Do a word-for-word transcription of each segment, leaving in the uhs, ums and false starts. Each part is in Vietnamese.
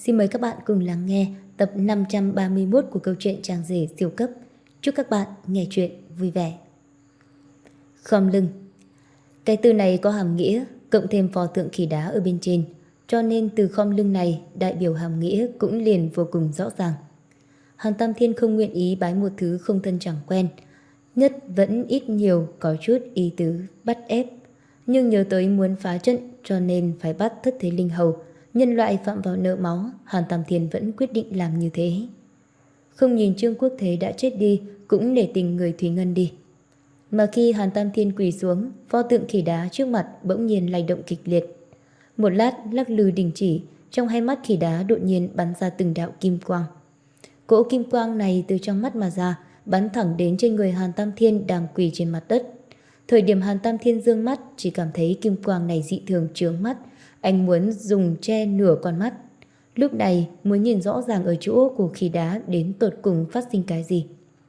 Xin mời các bạn cùng lắng nghe tập năm trăm ba mươi mốt của câu chuyện Chàng rể siêu cấp. Chúc các bạn nghe chuyện vui vẻ. Khom lưng. Cái từ này có hàm nghĩa cộng thêm pho tượng khỉ đá ở bên trên, cho nên từ khom lưng này đại biểu hàm nghĩa cũng liền vô cùng rõ ràng. Hàn Tam Thiên không nguyện ý bái một thứ không thân chẳng quen, nhất vẫn ít nhiều có chút ý tứ bắt ép, nhưng nhớ tới muốn phá trận cho nên phải bắt Thất Thế Linh Hầu. Nhân loại phạm vào nợ máu, Hàn Tam Thiên vẫn quyết định làm như thế. Không nhìn Trương Quốc Thế đã chết đi, cũng nể tình người Thúy Ngân đi. Mà khi Hàn Tam Thiên quỳ xuống, pho tượng khỉ đá trước mặt bỗng nhiên lay động kịch liệt. Một lát lắc lư đình chỉ, trong hai mắt khỉ đá đột nhiên bắn ra từng đạo kim quang. Cỗ kim quang này từ trong mắt mà ra, bắn thẳng đến trên người Hàn Tam Thiên đang quỳ trên mặt đất. Thời điểm Hàn Tam Thiên dương mắt, chỉ cảm thấy kim quang này dị thường chướng mắt. Anh muốn dùng che nửa con mắt. Lúc này muốn nhìn rõ ràng ở chỗ của khỉ đá đến tột cùng phát sinh cái gì.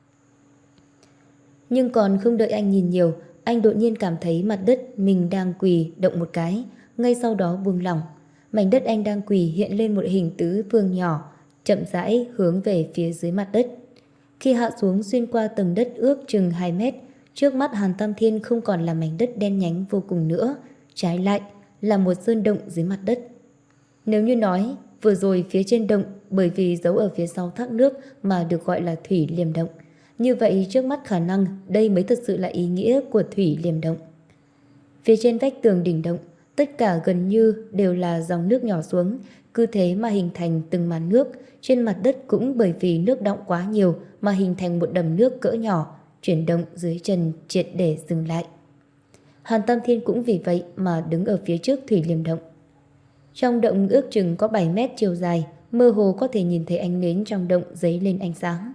Nhưng còn không đợi anh nhìn nhiều, anh đột nhiên cảm thấy mặt đất mình đang quỳ động một cái, ngay sau đó buông lỏng. Mảnh đất anh đang quỳ hiện lên một hình tứ phương nhỏ, chậm rãi hướng về phía dưới mặt đất. Khi hạ xuống xuyên qua tầng đất ước chừng hai mét, trước mắt Hàn Tam Thiên không còn là mảnh đất đen nhánh vô cùng nữa, trái lại là một sơn động dưới mặt đất. Nếu như nói vừa rồi phía trên động bởi vì giấu ở phía sau thác nước mà được gọi là thủy liềm động, như vậy trước mắt khả năng đây mới thật sự là ý nghĩa của thủy liềm động. Phía trên vách tường đỉnh động, tất cả gần như đều là dòng nước nhỏ xuống, cứ thế mà hình thành từng màn nước. Trên mặt đất cũng bởi vì nước đọng quá nhiều mà hình thành một đầm nước cỡ nhỏ, chuyển động dưới chân triệt để dừng lại. Hàn Tam Thiên cũng vì vậy mà đứng ở phía trước thủy liềm động. Trong động ước chừng có bảy mét chiều dài, mơ hồ có thể nhìn thấy ánh nến trong động dấy lên ánh sáng.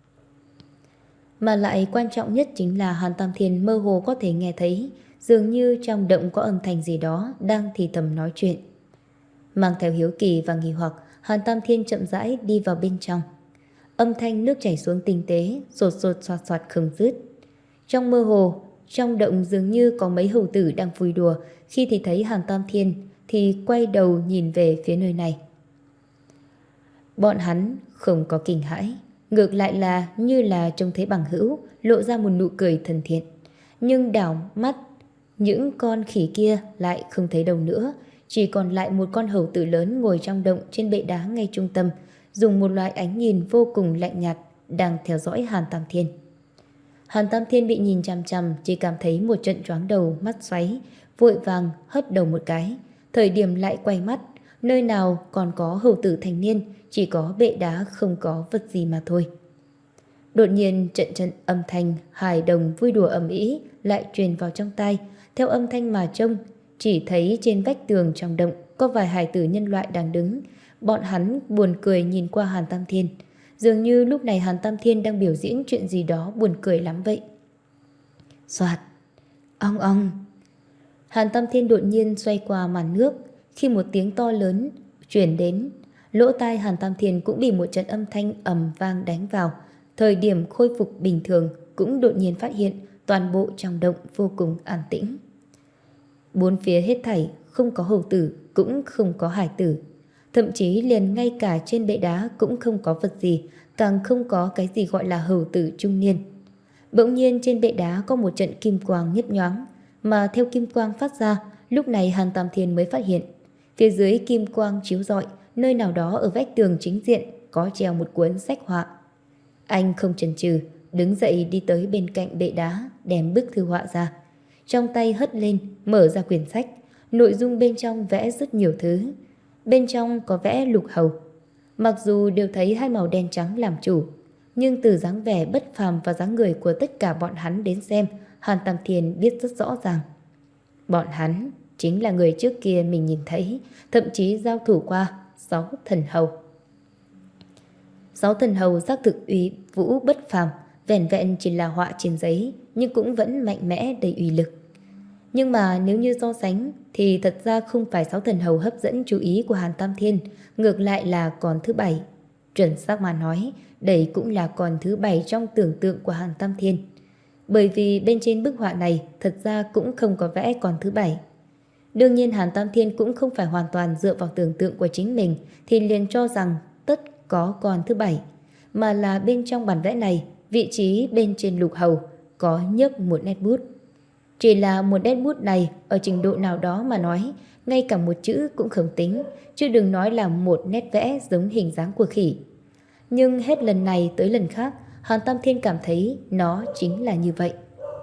Mà lại quan trọng nhất chính là Hàn Tam Thiên mơ hồ có thể nghe thấy dường như trong động có âm thanh gì đó đang thì thầm nói chuyện. Mang theo hiếu kỳ và nghi hoặc, Hàn Tam Thiên chậm rãi đi vào bên trong. Âm thanh nước chảy xuống tinh tế, sột sột soạt soạt không dứt. Trong mơ hồ, trong động dường như có mấy hầu tử đang vui đùa, khi thì thấy Hàn Tam Thiên thì quay đầu nhìn về phía nơi này. Bọn hắn không có kinh hãi, ngược lại là như là trông thấy bằng hữu, lộ ra một nụ cười thân thiện. Nhưng đảo mắt, những con khỉ kia lại không thấy đâu nữa, chỉ còn lại một con hầu tử lớn ngồi trong động trên bệ đá ngay trung tâm, dùng một loại ánh nhìn vô cùng lạnh nhạt đang theo dõi Hàn Tam Thiên. Hàn Tam Thiên bị nhìn chằm chằm, chỉ cảm thấy một trận choáng đầu, mắt xoáy, vội vàng hất đầu một cái. Thời điểm lại quay mắt, nơi nào còn có hầu tử thành niên, chỉ có bệ đá không có vật gì mà thôi. Đột nhiên trận trận âm thanh hài đồng vui đùa ầm ĩ lại truyền vào trong tai. Theo âm thanh mà trông, chỉ thấy trên vách tường trong động có vài hài tử nhân loại đang đứng. Bọn hắn buồn cười nhìn qua Hàn Tam Thiên, dường như lúc này Hàn Tam Thiên đang biểu diễn chuyện gì đó buồn cười lắm vậy. Soạt, ong ong. Hàn Tam Thiên đột nhiên xoay qua màn nước, khi một tiếng to lớn truyền đến, lỗ tai Hàn Tam Thiên cũng bị một trận âm thanh ầm vang đánh vào. Thời điểm khôi phục bình thường cũng đột nhiên phát hiện toàn bộ trong động vô cùng an tĩnh. Bốn phía hết thảy không có hầu tử, cũng không có hải tử. Thậm chí liền ngay cả trên bệ đá cũng không có vật gì, càng không có cái gì gọi là hầu tử trung niên. Bỗng nhiên trên bệ đá có một trận kim quang nhấp nhoáng, mà theo kim quang phát ra, lúc này Hàn Tam Thiên mới phát hiện, phía dưới kim quang chiếu rọi, nơi nào đó ở vách tường chính diện có treo một cuốn sách họa. Anh không chần chừ, đứng dậy đi tới bên cạnh bệ đá, đem bức thư họa ra. Trong tay hất lên, mở ra quyển sách, nội dung bên trong vẽ rất nhiều thứ. Bên trong có vẽ lục hầu. Mặc dù đều thấy hai màu đen trắng làm chủ, nhưng từ dáng vẻ bất phàm và dáng người của tất cả bọn hắn đến xem, Hàn Tam Thiên biết rất rõ ràng. Bọn hắn chính là người trước kia mình nhìn thấy, thậm chí giao thủ qua sáu thần hầu. Sáu thần hầu xác thực uy vũ bất phàm, vẻn vẹn chỉ là họa trên giấy, nhưng cũng vẫn mạnh mẽ đầy uy lực. Nhưng mà nếu như so sánh thì thật ra không phải sáu thần hầu hấp dẫn chú ý của Hàn Tam Thiên, ngược lại là con thứ bảy. Chuẩn xác mà nói, đây cũng là con thứ bảy trong tưởng tượng của Hàn Tam Thiên. Bởi vì bên trên bức họa này thật ra cũng không có vẽ con thứ bảy. Đương nhiên Hàn Tam Thiên cũng không phải hoàn toàn dựa vào tưởng tượng của chính mình thì liền cho rằng tất có con thứ bảy, mà là bên trong bản vẽ này, vị trí bên trên lục hầu có nhấc một nét bút. Chỉ là một nét bút này ở trình độ nào đó mà nói, ngay cả một chữ cũng không tính, chứ đừng nói là một nét vẽ giống hình dáng của khỉ. Nhưng hết lần này tới lần khác, Hàn Tam Thiên cảm thấy nó chính là như vậy.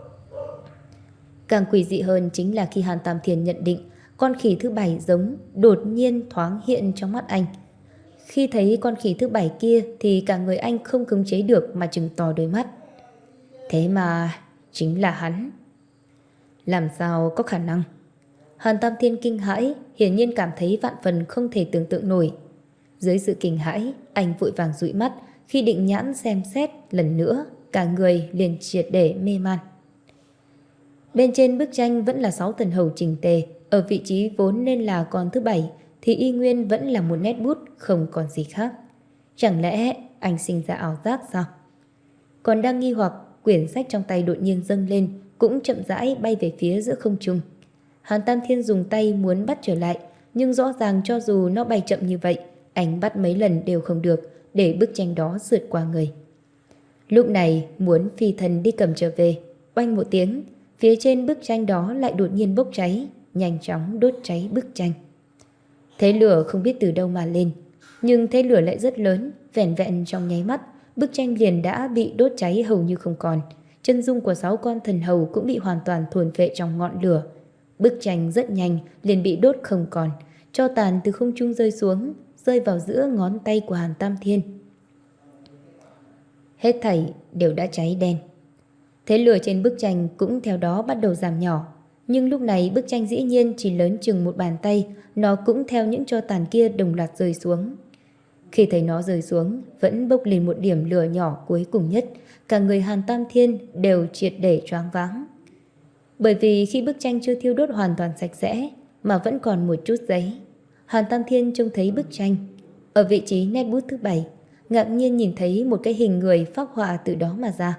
Càng quỷ dị hơn chính là khi Hàn Tam Thiên nhận định con khỉ thứ bảy giống đột nhiên thoáng hiện trong mắt anh. Khi thấy con khỉ thứ bảy kia thì cả người anh không khống chế được mà trừng to đôi mắt. Thế mà chính là hắn. Làm sao có khả năng? Hàn Tam Thiên kinh hãi, hiển nhiên cảm thấy vạn phần không thể tưởng tượng nổi. Dưới sự kinh hãi, anh vội vàng dụi mắt, khi định nhãn xem xét lần nữa, cả người liền triệt để mê man. Bên trên bức tranh vẫn là sáu thần hầu chỉnh tề, ở vị trí vốn nên là con thứ bảy thì y nguyên vẫn là một nét bút, không còn gì khác. Chẳng lẽ anh sinh ra ảo giác sao? Còn đang nghi hoặc, quyển sách trong tay đột nhiên dâng lên, cũng chậm rãi bay về phía giữa không trung. Hàn Tam Thiên dùng tay muốn bắt trở lại, nhưng rõ ràng cho dù nó bay chậm như vậy, anh bắt mấy lần đều không được, để bức tranh đó sượt qua người. Lúc này muốn phi thần đi cầm trở về, oanh một tiếng, phía trên bức tranh đó lại đột nhiên bốc cháy, nhanh chóng đốt cháy bức tranh. Thế lửa không biết từ đâu mà lên, nhưng thế lửa lại rất lớn, vẻn vẹn trong nháy mắt, bức tranh liền đã bị đốt cháy hầu như không còn. Chân dung của sáu con thần hầu cũng bị hoàn toàn thuần phệ trong ngọn lửa. Bức tranh rất nhanh liền bị đốt không còn, tro tàn từ không trung rơi xuống, rơi vào giữa ngón tay của Hàn Tam Thiên. Hết thảy đều đã cháy đen. Thế lửa trên bức tranh cũng theo đó bắt đầu giảm nhỏ, nhưng lúc này bức tranh dĩ nhiên chỉ lớn chừng một bàn tay, nó cũng theo những tro tàn kia đồng loạt rơi xuống. Khi thấy nó rơi xuống, vẫn bốc lên một điểm lửa nhỏ cuối cùng nhất, cả người Hàn Tam Thiên đều triệt để choáng váng. Bởi vì khi bức tranh chưa thiêu đốt hoàn toàn sạch sẽ, mà vẫn còn một chút giấy, Hàn Tam Thiên trông thấy bức tranh. Ở vị trí nét bút thứ bảy, ngạc nhiên nhìn thấy một cái hình người phác họa từ đó mà ra.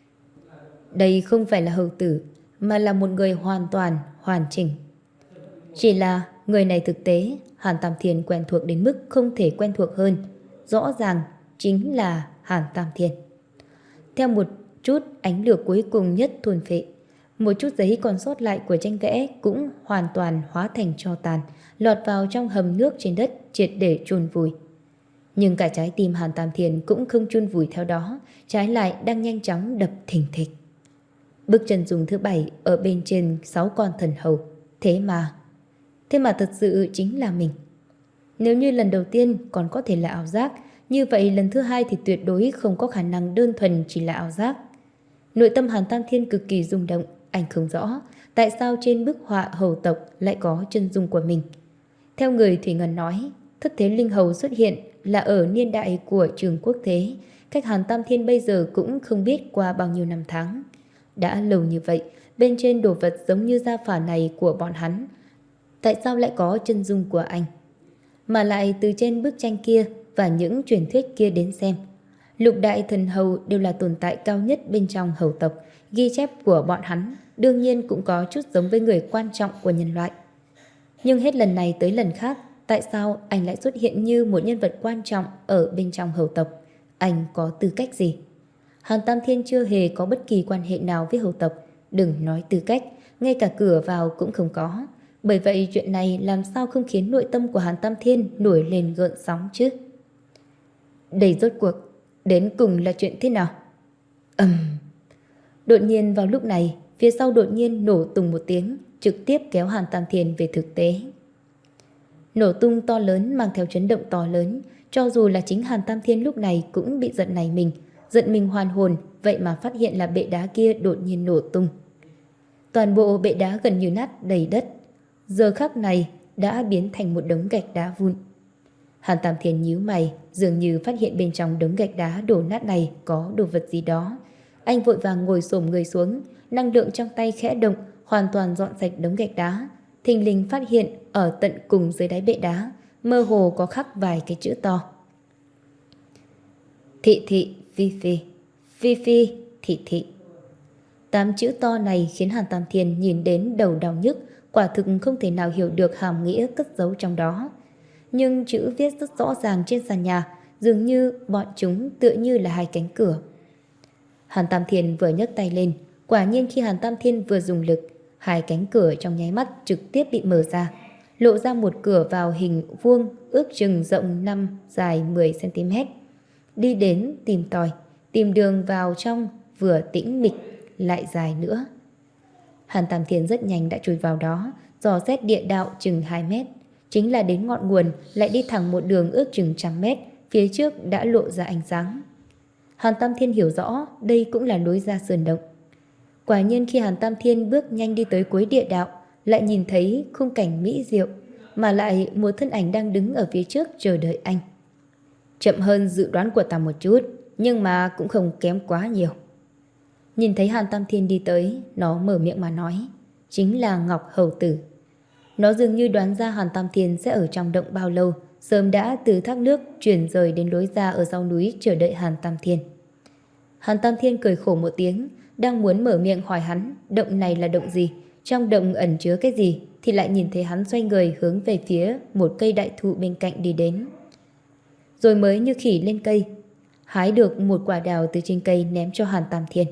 Đây không phải là hầu tử, mà là một người hoàn toàn hoàn chỉnh. Chỉ là người này thực tế, Hàn Tam Thiên quen thuộc đến mức không thể quen thuộc hơn. Rõ ràng chính là Hàn Tam Thiên. Theo một chút ánh lửa cuối cùng nhất thuần phệ, một chút giấy còn sót lại của tranh vẽ cũng hoàn toàn hóa thành tro tàn, lọt vào trong hầm nước trên đất, triệt để chôn vùi. Nhưng cả trái tim Hàn Tam Thiên cũng không chôn vùi theo đó, trái lại đang nhanh chóng đập thình thịch. Bức chân dung thứ bảy ở bên trên sáu con thần hầu, thế mà thế mà thật sự chính là mình. Nếu như lần đầu tiên còn có thể là ảo giác, như vậy lần thứ hai thì tuyệt đối không có khả năng đơn thuần chỉ là ảo giác. Nội tâm Hàn Tam Thiên cực kỳ rung động, anh không rõ tại sao trên bức họa hầu tộc lại có chân dung của mình. Theo người Thủy Ngân nói, thất thế linh hầu xuất hiện là ở niên đại của Trường Quốc Thế, cách Hàn Tam Thiên bây giờ cũng không biết qua bao nhiêu năm tháng. Đã lâu như vậy, bên trên đồ vật giống như gia phả này của bọn hắn, tại sao lại có chân dung của anh? Mà lại từ trên bức tranh kia và những truyền thuyết kia đến xem, lục đại thần hầu đều là tồn tại cao nhất bên trong hầu tộc, ghi chép của bọn hắn đương nhiên cũng có chút giống với người quan trọng của nhân loại. Nhưng hết lần này tới lần khác, tại sao anh lại xuất hiện như một nhân vật quan trọng ở bên trong hầu tộc? Anh có tư cách gì? Hàn Tam Thiên chưa hề có bất kỳ quan hệ nào với hầu tộc, đừng nói tư cách, ngay cả cửa vào cũng không có. Bởi vậy chuyện này làm sao không khiến nội tâm của Hàn Tam Thiên nổi lên gợn sóng chứ? Đây rốt cuộc đến cùng là chuyện thế nào? Ầm. Uhm. Đột nhiên vào lúc này, phía sau đột nhiên nổ tung một tiếng, trực tiếp kéo Hàn Tam Thiên về thực tế. Nổ tung to lớn mang theo chấn động to lớn, cho dù là chính Hàn Tam Thiên lúc này cũng bị giận này mình, giận mình hoàn hồn, vậy mà phát hiện là bệ đá kia đột nhiên nổ tung. Toàn bộ bệ đá gần như nát đầy đất, giờ khắc này đã biến thành một đống gạch đá vụn. Hàn Tam Thiên nhíu mày, dường như phát hiện bên trong đống gạch đá đổ nát này có đồ vật gì đó. Anh vội vàng ngồi xổm người xuống, năng lượng trong tay khẽ động, hoàn toàn dọn sạch đống gạch đá. Thình lình phát hiện ở tận cùng dưới đáy bệ đá, mơ hồ có khắc vài cái chữ to. Thị thị phi phi, phi phi thị thị. Tám chữ to này khiến Hàn Tam Thiên nhìn đến đầu đau nhức, quả thực không thể nào hiểu được hàm nghĩa cất giấu trong đó. Nhưng chữ viết rất rõ ràng trên sàn nhà, dường như bọn chúng tựa như là hai cánh cửa. Hàn Tam Thiên vừa nhấc tay lên, quả nhiên khi Hàn Tam Thiên vừa dùng lực, hai cánh cửa trong nháy mắt trực tiếp bị mở ra, lộ ra một cửa vào hình vuông ước chừng rộng năm, dài mười xăng-ti-mét. Đi đến tìm tòi, tìm đường vào trong vừa tĩnh mịch lại dài nữa. Hàn Tam Thiên rất nhanh đã chui vào đó, dò xét địa đạo chừng hai mét. Chính là đến ngọn nguồn lại đi thẳng một đường ước chừng trăm mét, phía trước đã lộ ra ánh sáng. Hàn Tam Thiên hiểu rõ đây cũng là lối ra sơn động. Quả nhiên khi Hàn Tam Thiên bước nhanh đi tới cuối địa đạo, lại nhìn thấy khung cảnh mỹ diệu, mà lại một thân ảnh đang đứng ở phía trước chờ đợi anh. Chậm hơn dự đoán của ta một chút, nhưng mà cũng không kém quá nhiều. Nhìn thấy Hàn Tam Thiên đi tới, nó mở miệng mà nói, chính là Ngọc Hầu Tử. Nó dường như đoán ra Hàn Tam Thiên sẽ ở trong động bao lâu, sớm đã từ thác nước chuyển rời đến lối ra ở sau núi chờ đợi Hàn Tam Thiên. Hàn Tam Thiên cười khổ một tiếng, đang muốn mở miệng hỏi hắn động này là động gì, trong động ẩn chứa cái gì, thì lại nhìn thấy hắn xoay người hướng về phía một cây đại thụ bên cạnh đi đến. Rồi mới như khỉ lên cây, hái được một quả đào từ trên cây ném cho Hàn Tam Thiên.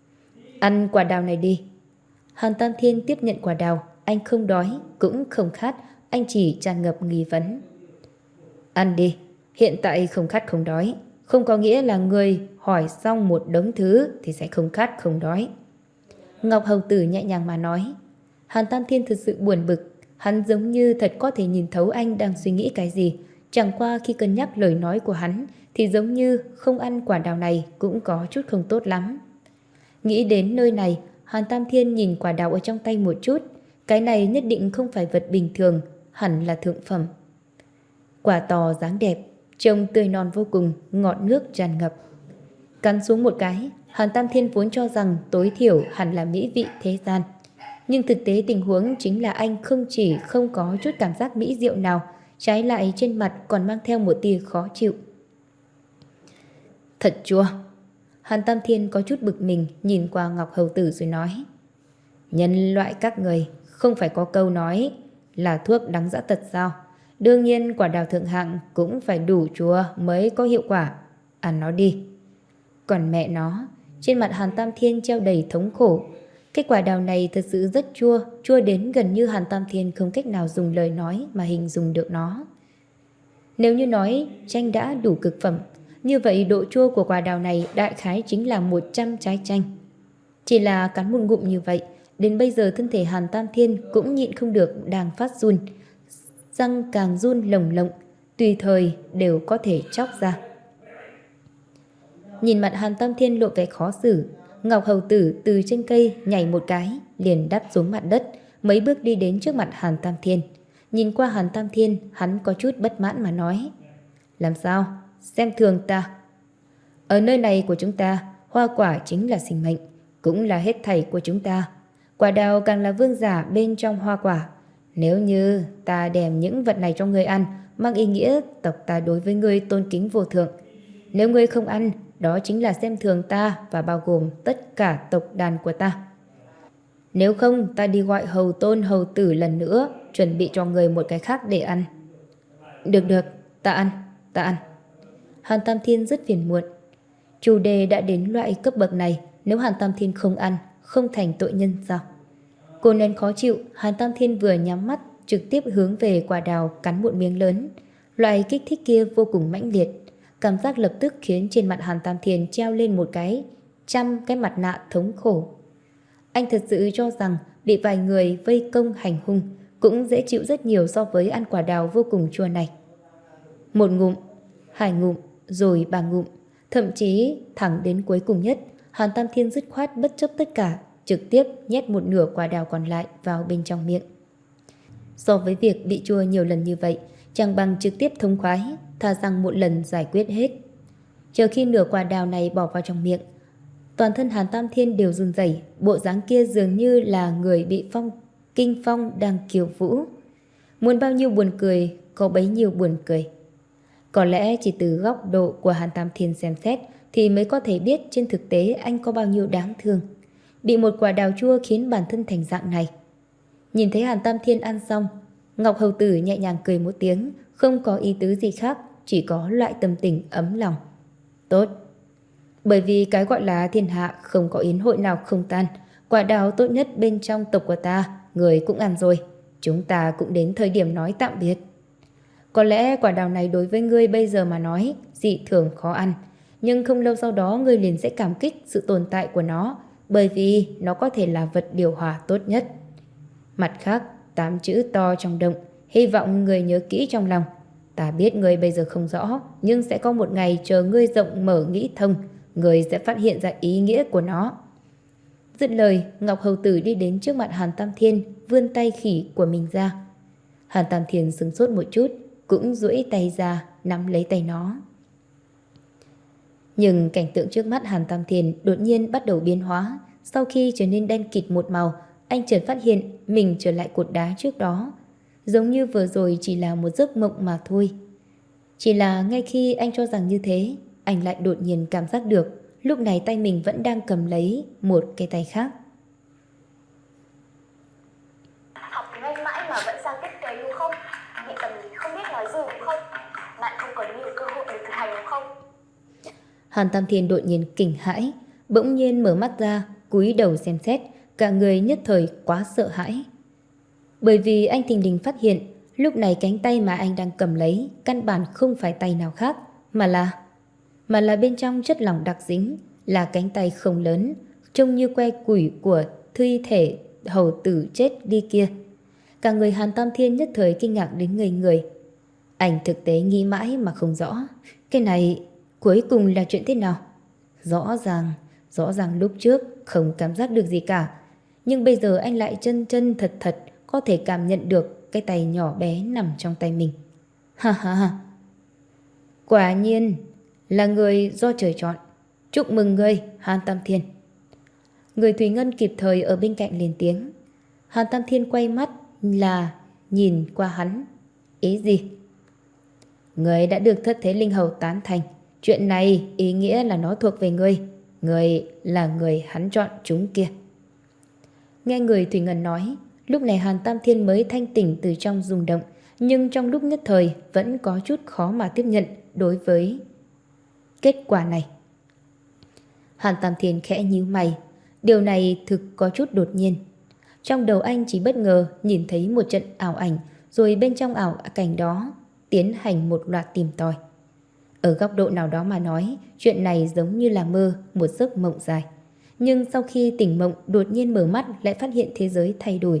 Ăn quả đào này đi. Hàn Tam Thiên tiếp nhận quả đào, anh không đói, cũng không khát, anh chỉ tràn ngập nghi vấn. Ăn đi, hiện tại không khát không đói, không có nghĩa là người hỏi xong một đống thứ thì sẽ không khát không đói. Ngọc Hầu Tử nhẹ nhàng mà nói. Hàn Tam Thiên thật sự buồn bực, hắn giống như thật có thể nhìn thấu anh đang suy nghĩ cái gì. Chẳng qua khi cân nhắc lời nói của hắn thì giống như không ăn quả đào này cũng có chút không tốt lắm. Nghĩ đến nơi này, Hàn Tam Thiên nhìn quả đào ở trong tay một chút. Cái này nhất định không phải vật bình thường, hẳn là thượng phẩm. Quả to dáng đẹp, trông tươi non vô cùng, ngọt nước tràn ngập. Cắn xuống một cái, Hàn Tam Thiên vốn cho rằng tối thiểu hẳn là mỹ vị thế gian. Nhưng thực tế tình huống chính là anh không chỉ không có chút cảm giác mỹ diệu nào, trái lại trên mặt còn mang theo một tia khó chịu. Thật chua. Hàn Tam Thiên có chút bực mình nhìn qua Ngọc Hầu Tử rồi nói. Nhân loại các người không phải có câu nói là thuốc đắng dã tật sao? Đương nhiên quả đào thượng hạng cũng phải đủ chua mới có hiệu quả. Ăn nó đi. Còn mẹ nó, trên mặt Hàn Tam Thiên treo đầy thống khổ. Cái quả đào này thật sự rất chua, chua đến gần như Hàn Tam Thiên không cách nào dùng lời nói mà hình dung được nó. Nếu như nói chanh đã đủ cực phẩm, như vậy độ chua của quả đào này đại khái chính là một trăm trái chanh. Chỉ là cắn một ngụm như vậy, đến bây giờ thân thể Hàn Tam Thiên cũng nhịn không được đang phát run. Răng càng run lồng lộng, tùy thời đều có thể chóc ra. Nhìn mặt Hàn Tam Thiên lộ vẻ khó xử, Ngọc Hầu Tử từ trên cây nhảy một cái, liền đáp xuống mặt đất, mấy bước đi đến trước mặt Hàn Tam Thiên. Nhìn qua Hàn Tam Thiên, hắn có chút bất mãn mà nói. Làm sao? Xem thường ta. Ở nơi này của chúng ta, hoa quả chính là sinh mệnh, cũng là hết thảy của chúng ta. Quả đào càng là vương giả bên trong hoa quả. Nếu như ta đem những vật này cho ngươi ăn, mang ý nghĩa tộc ta đối với ngươi tôn kính vô thượng. Nếu ngươi không ăn, đó chính là xem thường ta và bao gồm tất cả tộc đàn của ta. Nếu không, ta đi gọi hầu tôn hầu tử lần nữa, chuẩn bị cho ngươi một cái khác để ăn. Được được, ta ăn, ta ăn. Hàn Tam Thiên rất phiền muộn. Chủ đề đã đến loại cấp bậc này, nếu Hàn Tam Thiên không ăn, không thành tội nhân sao? Cô nên khó chịu, Hàn Tam Thiên vừa nhắm mắt, trực tiếp hướng về quả đào cắn một miếng lớn. Loại kích thích kia vô cùng mãnh liệt. Cảm giác lập tức khiến trên mặt Hàn Tam Thiên treo lên một cái trăm cái mặt nạ thống khổ. Anh thật sự cho rằng bị vài người vây công hành hung cũng dễ chịu rất nhiều so với ăn quả đào vô cùng chua này. Một ngụm, hai ngụm, rồi ba ngụm, thậm chí thẳng đến cuối cùng nhất, Hàn Tam Thiên dứt khoát bất chấp tất cả, trực tiếp nhét một nửa quả đào còn lại vào bên trong miệng. So với việc bị chua nhiều lần như vậy, chẳng bằng trực tiếp thông khoái, thà rằng một lần giải quyết hết. Chờ khi nửa quả đào này bỏ vào trong miệng, toàn thân Hàn Tam Thiên đều run rẩy, bộ dáng kia dường như là người bị phong kinh phong đang kiều vũ. Muốn bao nhiêu buồn cười, có bấy nhiêu buồn cười. Có lẽ chỉ từ góc độ của Hàn Tam Thiên xem xét thì mới có thể biết trên thực tế anh có bao nhiêu đáng thương. Bị một quả đào chua khiến bản thân thành dạng này. Nhìn thấy Hàn Tam Thiên ăn xong, Ngọc Hầu Tử nhẹ nhàng cười một tiếng, không có ý tứ gì khác, chỉ có loại tâm tình ấm lòng. Tốt. Bởi vì cái gọi là thiên hạ không có yến hội nào không tan, quả đào tốt nhất bên trong tộc của ta, người cũng ăn rồi. Chúng ta cũng đến thời điểm nói tạm biệt. Có lẽ quả đào này đối với ngươi bây giờ mà nói dị thường khó ăn, nhưng không lâu sau đó ngươi liền sẽ cảm kích sự tồn tại của nó, bởi vì nó có thể là vật điều hòa tốt nhất. Mặt khác, tám chữ to trong động, hy vọng người nhớ kỹ trong lòng. Ta biết ngươi bây giờ không rõ, nhưng sẽ có một ngày chờ ngươi rộng mở nghĩ thông, ngươi sẽ phát hiện ra ý nghĩa của nó. Dứt lời, Ngọc Hầu Tử đi đến trước mặt Hàn Tam Thiên, vươn tay khỉ của mình ra. Hàn Tam Thiên sững sốt một chút, cũng duỗi tay ra, nắm lấy tay nó. Nhưng cảnh tượng trước mắt Hàn Tam Thiên đột nhiên bắt đầu biến hóa. Sau khi trở nên đen kịt một màu, anh chợt phát hiện mình trở lại cột đá trước đó. Giống như vừa rồi chỉ là một giấc mộng mà thôi. Chỉ là ngay khi anh cho rằng như thế, anh lại đột nhiên cảm giác được lúc này tay mình vẫn đang cầm lấy một cái tay khác. Học tiếng Anh mãi mà vẫn sang tiếp tế đúng không? Mẹ cầm lý không biết nói gì đúng không? Bạn không có nhiều cơ hội để thực hành đúng không? Hàn Tam Thiên đột nhiên kinh hãi, bỗng nhiên mở mắt ra, cúi đầu xem xét, cả người nhất thời quá sợ hãi. Bởi vì anh thình lình phát hiện, lúc này cánh tay mà anh đang cầm lấy căn bản không phải tay nào khác, mà là mà là bên trong chất lỏng đặc dính, là cánh tay không lớn, trông như que củi của thi thể hầu tử chết đi kia. Cả người Hàn Tam Thiên nhất thời kinh ngạc đến ngây người. Anh thực tế nghĩ mãi mà không rõ, cái này cuối cùng là chuyện thế nào? Rõ ràng, rõ ràng lúc trước không cảm giác được gì cả, nhưng bây giờ anh lại chân chân thật thật có thể cảm nhận được cái tay nhỏ bé nằm trong tay mình. Ha ha ha. Quả nhiên là người do trời chọn. Chúc mừng ngươi, Hàn Tam Thiên. Người Thủy Ngân kịp thời ở bên cạnh lên tiếng. Hàn Tam Thiên quay mắt là nhìn qua hắn. Ý gì? Người đã được thất thế linh hầu tán thành. Chuyện này ý nghĩa là nó thuộc về ngươi. Người là người hắn chọn chúng kia. Nghe người Thủy Ngân nói, lúc này Hàn Tam Thiên mới thanh tỉnh từ trong rung động, nhưng trong lúc nhất thời vẫn có chút khó mà tiếp nhận đối với kết quả này. Hàn Tam Thiên khẽ nhíu mày, điều này thực có chút đột nhiên. Trong đầu anh chỉ bất ngờ nhìn thấy một trận ảo ảnh, rồi bên trong ảo cảnh đó tiến hành một loạt tìm tòi. Ở góc độ nào đó mà nói, chuyện này giống như là mơ, một giấc mộng dài. Nhưng sau khi tỉnh mộng đột nhiên mở mắt lại phát hiện thế giới thay đổi.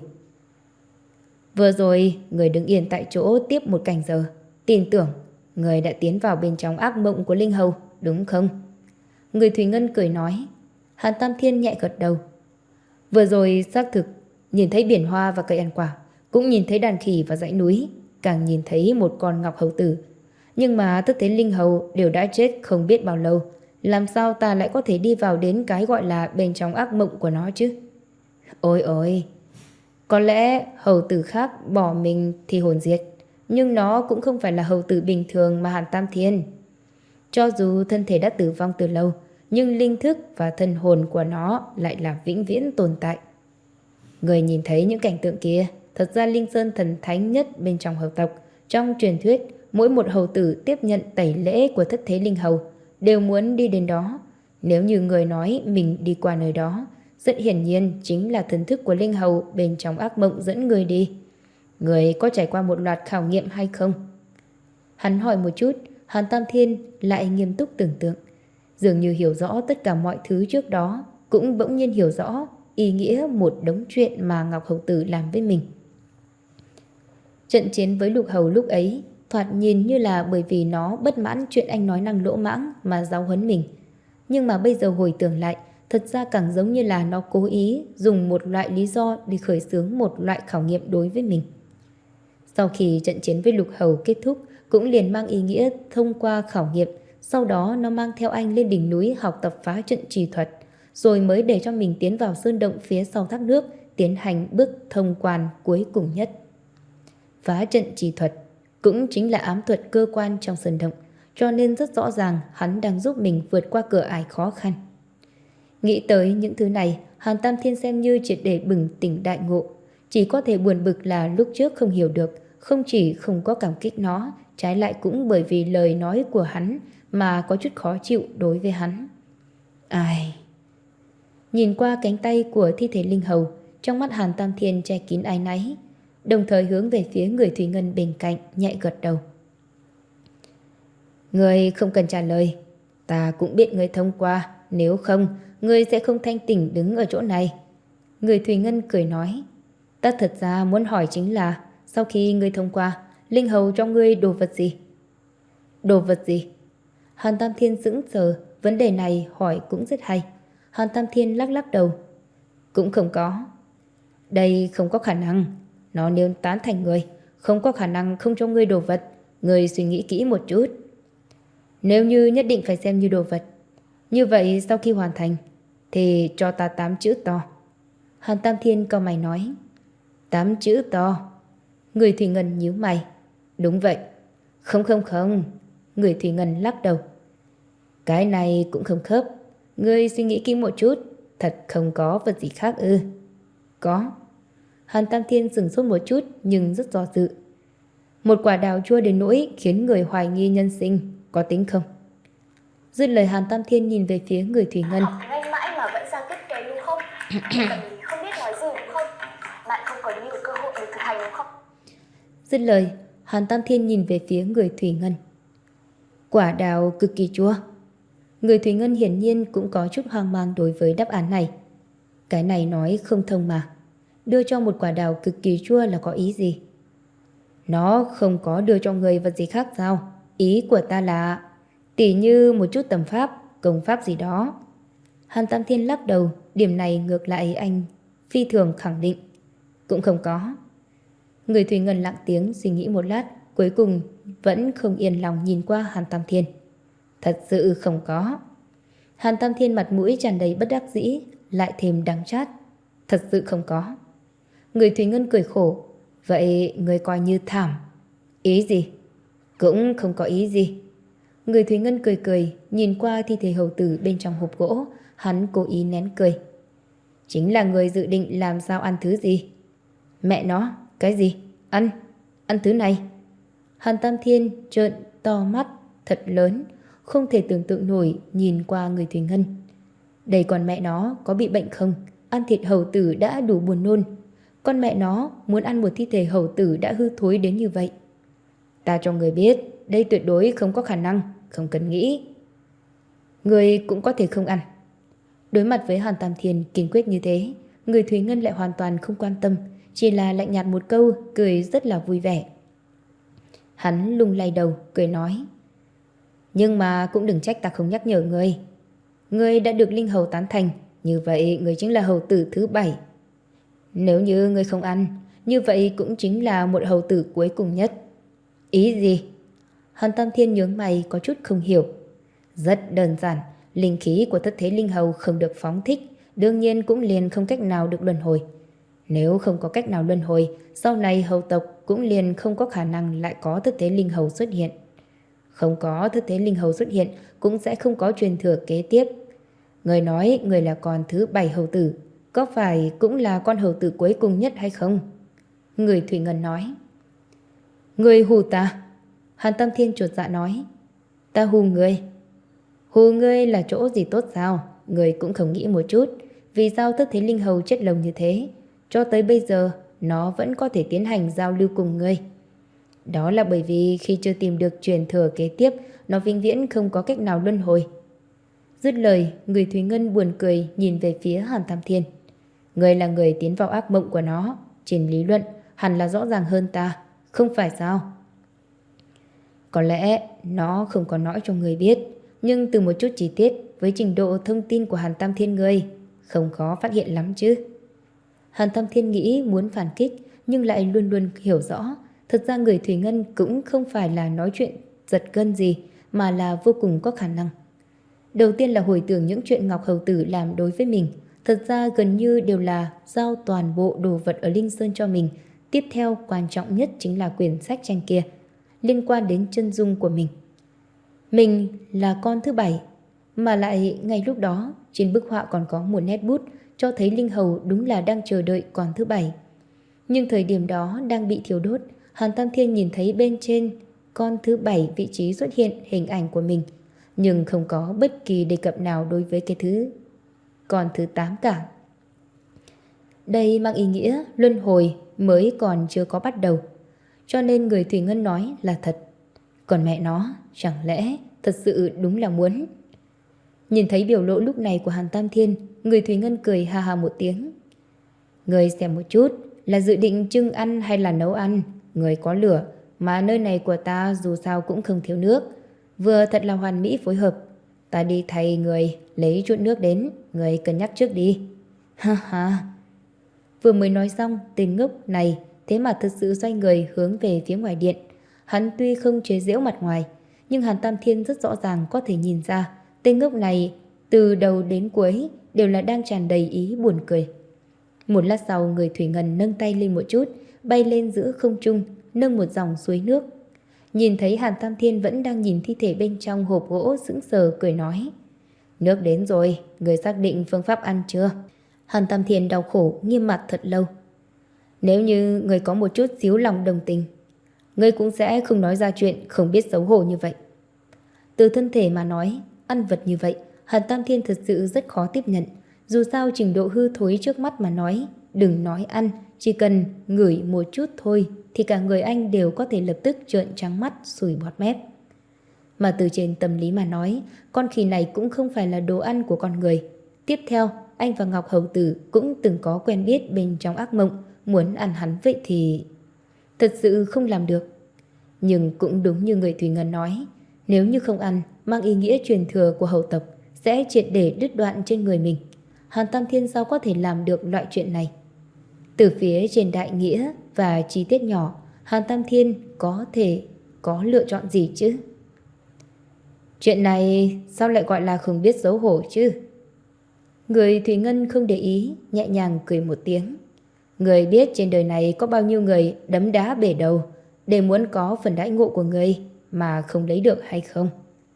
Vừa rồi, người đứng yên tại chỗ tiếp một canh giờ. Tin tưởng, người đã tiến vào bên trong ác mộng của Linh Hầu, đúng không? Người Thủy Ngân cười nói. Hàn Tam Thiên nhẹ gật đầu. Vừa rồi xác thực, nhìn thấy biển hoa và cây ăn quả, cũng nhìn thấy đàn khỉ và dãy núi, càng nhìn thấy một con ngọc hầu tử. Nhưng mà tất thế Linh Hầu đều đã chết không biết bao lâu, làm sao ta lại có thể đi vào đến cái gọi là bên trong ác mộng của nó chứ? Ôi ôi, có lẽ hầu tử khác bỏ mình thì hồn diệt, nhưng nó cũng không phải là hầu tử bình thường mà Hàn Tam Thiên. Cho dù thân thể đã tử vong từ lâu, nhưng linh thức và thân hồn của nó lại là vĩnh viễn tồn tại. Người nhìn thấy những cảnh tượng kia, thật ra Linh Sơn thần thánh nhất bên trong hầu tộc. Trong truyền thuyết, mỗi một hầu tử tiếp nhận tẩy lễ của thất thế linh hầu đều muốn đi đến đó. Nếu như người nói mình đi qua nơi đó, rất hiển nhiên chính là thần thức của linh hầu bên trong ác mộng dẫn người đi. Người có trải qua một loạt khảo nghiệm hay không? Hắn hỏi một chút, Hàn Tam Thiên lại nghiêm túc tưởng tượng. Dường như hiểu rõ tất cả mọi thứ trước đó, cũng bỗng nhiên hiểu rõ ý nghĩa một đống chuyện mà Ngọc Hầu Tử làm với mình. Trận chiến với Lục Hầu lúc ấy thoạt nhìn như là bởi vì nó bất mãn chuyện anh nói năng lỗ mãng mà giáo huấn mình. Nhưng mà bây giờ hồi tưởng lại, thật ra càng giống như là nó cố ý dùng một loại lý do để khởi xướng một loại khảo nghiệm đối với mình. Sau khi trận chiến với Lục Hầu kết thúc, cũng liền mang ý nghĩa thông qua khảo nghiệm, sau đó nó mang theo anh lên đỉnh núi học tập phá trận trì thuật, rồi mới để cho mình tiến vào sơn động phía sau thác nước, tiến hành bước thông quan cuối cùng nhất. Phá trận trì thuật cũng chính là ám thuật cơ quan trong sơn động, cho nên rất rõ ràng hắn đang giúp mình vượt qua cửa ải khó khăn. Nghĩ tới những thứ này, Hàn Tam Thiên xem như triệt để bừng tỉnh đại ngộ. Chỉ có thể buồn bực là lúc trước không hiểu được, không chỉ không có cảm kích nó, trái lại cũng bởi vì lời nói của hắn mà có chút khó chịu đối với hắn. Ai... Nhìn qua cánh tay của thi thể linh hầu, trong mắt Hàn Tam Thiên che kín áy náy, đồng thời hướng về phía người Thủy Ngân bên cạnh nhẹ gật đầu. Người không cần trả lời, ta cũng biết người thông qua, nếu không, người sẽ không thanh tỉnh đứng ở chỗ này. Người Thủy Ngân cười nói, ta thật ra muốn hỏi chính là, sau khi người thông qua, linh hầu cho ngươi đồ vật gì? Đồ vật gì? Hàn Tam Thiên sững sờ, vấn đề này hỏi cũng rất hay. Hàn Tam Thiên lắc lắc đầu. Cũng không có. Đây không có khả năng. Nó nếu tán thành người, không có khả năng không cho ngươi đồ vật. Ngươi suy nghĩ kỹ một chút. Nếu như nhất định phải xem như đồ vật, như vậy sau khi hoàn thành thì cho ta tám chữ to. Hàn Tam Thiên cau mày nói. Tám chữ to? Người Thủy Ngân nhíu mày. Đúng vậy. Không không không. Người Thủy Ngân lắc đầu. Cái này cũng không khớp. Ngươi suy nghĩ kỹ một chút. Thật không có vật gì khác ư? Có. Hàn Tam Thiên sửng sốt một chút nhưng rất do dự. Một quả đào chua đến nỗi khiến người hoài nghi nhân sinh, có tính không? Dứt lời, Hàn Tam Thiên nhìn về phía người Thủy Ngân. Học tiếng Anh mãi mà vẫn ra kết kế đúng không? Cần không biết nói gì đúng không? Bạn không có nhiều cơ hội để thực hành đúng không? Dứt lời, Hàn Tam Thiên nhìn về phía người Thủy Ngân. Quả đào cực kỳ chua. Người Thủy Ngân hiển nhiên cũng có chút hoang mang đối với đáp án này. Cái này nói không thông mà. Đưa cho một quả đào cực kỳ chua là có ý gì? Nó không có đưa cho người vật gì khác sao? Ý của ta là tỉ như một chút tầm pháp, công pháp gì đó. Hàn Tam Thiên lắc đầu. Điểm này ngược lại anh phi thường khẳng định. Cũng không có. Người Thủy Ngân lặng tiếng suy nghĩ một lát, cuối cùng vẫn không yên lòng nhìn qua Hàn Tam Thiên. Thật sự không có. Hàn Tam Thiên mặt mũi tràn đầy bất đắc dĩ, lại thêm đắng chát. Thật sự không có. Người Thủy Ngân cười khổ. Vậy người coi như thảm. Ý gì? Cũng không có ý gì. Người Thủy Ngân cười cười, nhìn qua thi thể hầu tử bên trong hộp gỗ. Hắn cố ý nén cười. Chính là người dự định làm sao ăn thứ gì? Mẹ nó, cái gì? Ăn? Ăn thứ này? Hàn Tam Thiên trợn to mắt thật lớn, không thể tưởng tượng nổi nhìn qua người Thủy Ngân. Đây còn mẹ nó có bị bệnh không? Ăn thịt hầu tử đã đủ buồn nôn. Con mẹ nó muốn ăn một thi thể hầu tử đã hư thối đến như vậy. Ta cho người biết, đây tuyệt đối không có khả năng, không cần nghĩ. Người cũng có thể không ăn. Đối mặt với Hàn Tam Thiên kiên quyết như thế, người Thủy Ngân lại hoàn toàn không quan tâm, chỉ là lạnh nhạt một câu, cười rất là vui vẻ. Hắn lung lay đầu, cười nói. Nhưng mà cũng đừng trách ta không nhắc nhở ngươi. Ngươi đã được linh hầu tán thành, như vậy ngươi chính là hầu tử thứ bảy. Nếu như ngươi không ăn, như vậy cũng chính là một hầu tử cuối cùng nhất. Ý gì? Hàn Tam Thiên nhướng mày có chút không hiểu. Rất đơn giản, linh khí của thất thế linh hầu không được phóng thích, đương nhiên cũng liền không cách nào được luân hồi. Nếu không có cách nào luân hồi, sau này hầu tộc cũng liền không có khả năng lại có thất thế linh hầu xuất hiện. Không có thất thế linh hầu xuất hiện cũng sẽ không có truyền thừa kế tiếp. Người nói người là con thứ bảy hầu tử, có phải cũng là con hầu tử cuối cùng nhất hay không? Người Thủy Ngân nói. Người hù ta? Hàn Tam Thiên chột dạ nói. Ta hù người? Hù ngươi là chỗ gì tốt sao? Người cũng không nghĩ một chút, vì sao thất thế linh hầu chết lồng như thế? Cho tới bây giờ nó vẫn có thể tiến hành giao lưu cùng ngươi. Đó là bởi vì khi chưa tìm được truyền thừa kế tiếp, nó vĩnh viễn không có cách nào luân hồi. Dứt lời, người Thủy Ngân buồn cười nhìn về phía Hàn Tam Thiên. Ngươi là người tiến vào ác mộng của nó, trên lý luận hẳn là rõ ràng hơn ta, không phải sao? Có lẽ nó không có nói cho người biết, nhưng từ một chút chi tiết với trình độ thông tin của Hàn Tam Thiên ngươi, không khó phát hiện lắm chứ. Hàn Tam Thiên nghĩ muốn phản kích, nhưng lại luôn luôn hiểu rõ, thật ra người Thủy Ngân cũng không phải là nói chuyện giật gân gì, mà là vô cùng có khả năng. Đầu tiên là hồi tưởng những chuyện Ngọc Hầu Tử làm đối với mình, thật ra gần như đều là giao toàn bộ đồ vật ở Linh Sơn cho mình. Tiếp theo quan trọng nhất chính là quyển sách tranh kia, liên quan đến chân dung của mình. Mình là con thứ bảy, mà lại ngay lúc đó trên bức họa còn có một nét bút cho thấy linh hầu đúng là đang chờ đợi con thứ bảy. Nhưng thời điểm đó đang bị thiêu đốt, Hàn Tam Thiên nhìn thấy bên trên con thứ bảy vị trí xuất hiện hình ảnh của mình, nhưng không có bất kỳ đề cập nào đối với cái thứ con thứ tám cả. Đây mang ý nghĩa luân hồi mới còn chưa có bắt đầu, cho nên người Thủy Ngân nói là thật. Còn mẹ nó, chẳng lẽ thật sự đúng là muốn? Nhìn thấy biểu lộ lúc này của Hàn Tam Thiên, người Thủy Ngân cười ha ha một tiếng. Người xem một chút, là dự định trưng ăn hay là nấu ăn? Người có lửa, mà nơi này của ta dù sao cũng không thiếu nước. Vừa thật là hoàn mỹ phối hợp. Ta đi thay người, lấy chút nước đến, người cân nhắc trước đi. Ha ha. Vừa mới nói xong, tên ngốc này thế mà thật sự xoay người hướng về phía ngoài điện. Hắn tuy không chế giễu mặt ngoài, nhưng Hàn Tam Thiên rất rõ ràng có thể nhìn ra tên ngốc này từ đầu đến cuối đều là đang tràn đầy ý buồn cười. Một lát sau, người Thủy Ngân nâng tay lên một chút, bay lên giữa không trung, nâng một dòng suối nước. Nhìn thấy Hàn Tam Thiên vẫn đang nhìn thi thể bên trong hộp gỗ, sững sờ cười nói: Nước đến rồi, người xác định phương pháp ăn chưa? Hàn Tam Thiên đau khổ nghiêm mặt thật lâu. Nếu như người có một chút xíu lòng đồng tình, người cũng sẽ không nói ra chuyện không biết xấu hổ như vậy. Từ thân thể mà nói, ăn vật như vậy Hàn Tam Thiên thật sự rất khó tiếp nhận. Dù sao trình độ hư thối trước mắt mà nói, đừng nói ăn, chỉ cần ngửi một chút thôi thì cả người anh đều có thể lập tức trợn trắng mắt, sùi bọt mép. Mà từ trên tâm lý mà nói, con khỉ này cũng không phải là đồ ăn của con người. Tiếp theo, anh và Ngọc Hầu Tử cũng từng có quen biết bên trong ác mộng, muốn ăn hắn vậy thì thật sự không làm được. Nhưng cũng đúng như người Thủy Ngân nói, nếu như không ăn, mang ý nghĩa truyền thừa của hầu tộc sẽ triệt để đứt đoạn trên người mình. Hàn Tam Thiên sao có thể làm được loại chuyện này? Từ phía trên đại nghĩa và chi tiết nhỏ, Hàn Tam Thiên có thể có lựa chọn gì chứ? Chuyện này sao lại gọi là không biết xấu hổ chứ? Người Thủy Ngân không để ý, nhẹ nhàng cười một tiếng. Người biết trên đời này có bao nhiêu người đấm đá bể đầu để muốn có phần đãi ngộ của người mà không lấy được hay không?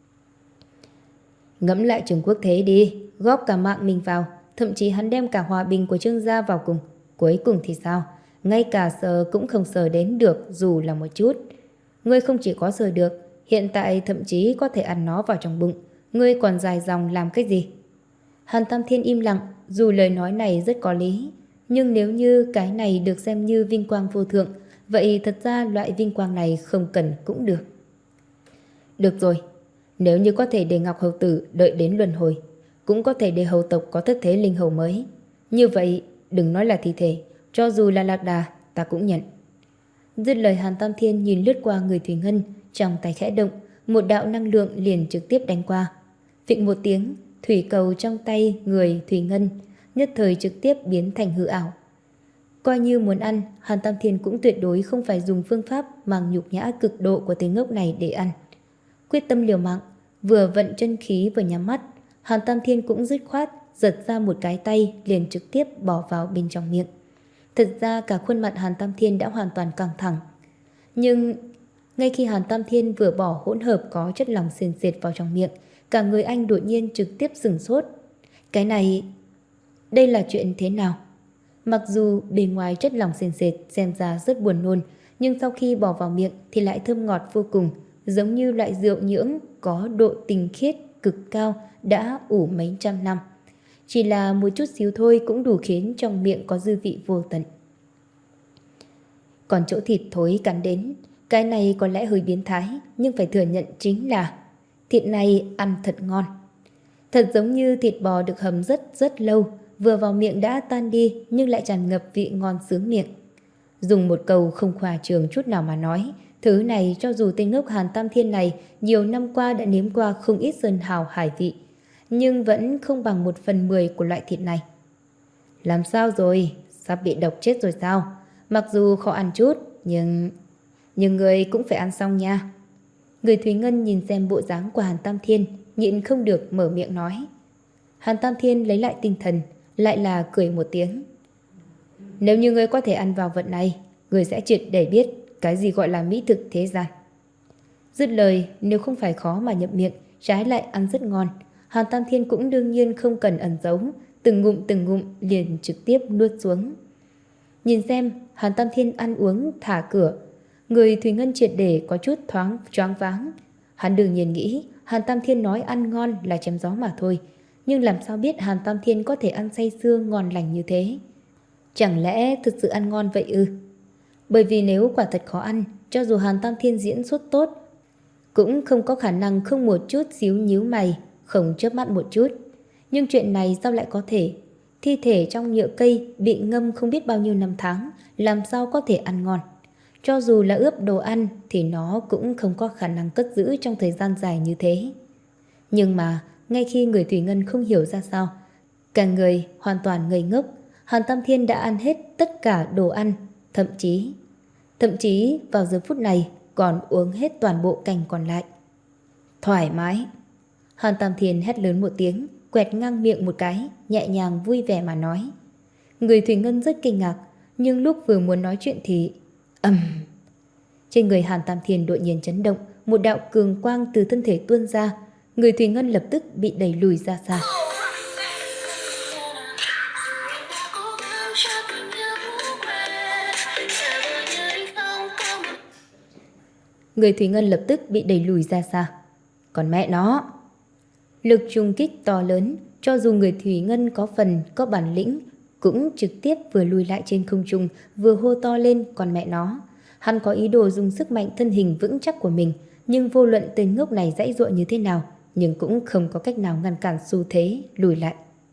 Ngẫm lại Trương Quốc Thế đi, góp cả mạng mình vào, thậm chí hắn đem cả hòa bình của Trương gia vào cùng. Cuối cùng thì sao? Ngay cả sờ cũng không sờ đến được dù là một chút. Ngươi không chỉ có sờ được, hiện tại thậm chí có thể ăn nó vào trong bụng. Ngươi còn dài dòng làm cái gì? Hàn Tam Thiên im lặng, dù lời nói này rất có lý. Nhưng nếu như cái này được xem như vinh quang vô thượng, vậy thật ra loại vinh quang này không cần cũng được. Được rồi, nếu như có thể để Ngọc Hầu Tử đợi đến luân hồi, cũng có thể để hầu tộc có thất thế linh hầu mới. Như vậy, đừng nói là thi thể, cho dù là lạc đà, ta cũng nhận. Dứt lời, Hàn Tam Thiên nhìn lướt qua người Thủy Ngân, trong tay khẽ động, một đạo năng lượng liền trực tiếp đánh qua. Phịch một tiếng, thủy cầu trong tay người Thủy Ngân nhất thời trực tiếp biến thành hư ảo. Coi như muốn ăn, Hàn Tam Thiên cũng tuyệt đối không phải dùng phương pháp mang nhục nhã cực độ của tên ngốc này để ăn. Quyết tâm liều mạng, vừa vận chân khí vừa nhắm mắt, Hàn Tam Thiên cũng dứt khoát giật ra một cái tay liền trực tiếp bỏ vào bên trong miệng. Thật ra cả khuôn mặt Hàn Tam Thiên đã hoàn toàn căng thẳng. Nhưng ngay khi Hàn Tam Thiên vừa bỏ hỗn hợp có chất lỏng sền sệt vào trong miệng, cả người anh đột nhiên trực tiếp sửng sốt. Cái này, đây là chuyện thế nào? Mặc dù bề ngoài chất lỏng sền sệt xem ra rất buồn nôn, nhưng sau khi bỏ vào miệng thì lại thơm ngọt vô cùng, giống như loại rượu nhưỡng có độ tinh khiết cực cao đã ủ mấy trăm năm. Chỉ là một chút xíu thôi cũng đủ khiến trong miệng có dư vị vô tận. Còn chỗ thịt thối cắn đến, cái này có lẽ hơi biến thái, nhưng phải thừa nhận chính là thịt này ăn thật ngon. Thật giống như thịt bò được hầm rất rất lâu, vừa vào miệng đã tan đi nhưng lại tràn ngập vị ngon sướng miệng. Dùng một câu không khoa trương chút nào mà nói, thứ này cho dù tên ngốc Hàn Tam Thiên này nhiều năm qua đã nếm qua không ít sơn hào hải vị, nhưng vẫn không bằng một phần mười của loại thịt này. Làm sao rồi? Sắp bị độc chết rồi sao? Mặc dù khó ăn chút, nhưng... Nhưng người cũng phải ăn xong nha. Người Thúy Ngân nhìn xem bộ dáng của Hàn Tam Thiên, nhịn không được mở miệng nói. Hàn Tam Thiên lấy lại tinh thần, lại là cười một tiếng. Nếu như ngươi có thể ăn vào vật này, ngươi sẽ triệt để biết cái gì gọi là mỹ thực thế gian. Dứt lời, nếu không phải khó mà nhập miệng, trái lại ăn rất ngon, Hàn Tam Thiên cũng đương nhiên không cần ẩn giấu, từng ngụm từng ngụm liền trực tiếp nuốt xuống. Nhìn xem Hàn Tam Thiên ăn uống thả cửa, người Thủy Ngân triệt để có chút thoáng choáng váng. Hắn đương nhiên nghĩ Hàn Tam Thiên nói ăn ngon là chém gió mà thôi, nhưng làm sao biết Hàn Tam Thiên có thể ăn say sưa ngon lành như thế? Chẳng lẽ thực sự ăn ngon vậy ư? Bởi vì nếu quả thật khó ăn, cho dù Hàn Tam Thiên diễn xuất tốt, cũng không có khả năng không một chút xíu nhíu mày, không chớp mắt một chút. Nhưng chuyện này sao lại có thể? Thi thể trong nhựa cây bị ngâm không biết bao nhiêu năm tháng, làm sao có thể ăn ngon? Cho dù là ướp đồ ăn thì nó cũng không có khả năng cất giữ trong thời gian dài như thế. Nhưng mà ngay khi người Thủy Ngân không hiểu ra sao, cả người hoàn toàn ngây ngốc, Hàn Tam Thiên đã ăn hết tất cả đồ ăn, thậm chí thậm chí vào giờ phút này còn uống hết toàn bộ canh còn lại. Thoải mái. Hàn Tam Thiên hét lớn một tiếng, quẹt ngang miệng một cái, nhẹ nhàng vui vẻ mà nói. Người Thủy Ngân rất kinh ngạc, nhưng lúc vừa muốn nói chuyện thì ầm. Trên người Hàn Tam Thiên đột nhiên chấn động, một đạo cường quang từ thân thể tuôn ra, người Thủy Ngân lập tức bị đẩy lùi ra xa. Người Thủy Ngân lập tức bị đẩy lùi ra xa. Còn mẹ nó, lực trùng kích to lớn, cho dù người Thủy Ngân có phần có bản lĩnh cũng trực tiếp vừa lùi lại trên không trung, vừa hô to lên còn mẹ nó. Hắn có ý đồ dùng sức mạnh thân hình vững chắc của mình, nhưng vô luận tên ngốc này dãy dụa như thế nào, nhưng cũng không có cách nào ngăn cản xu thế lùi lại.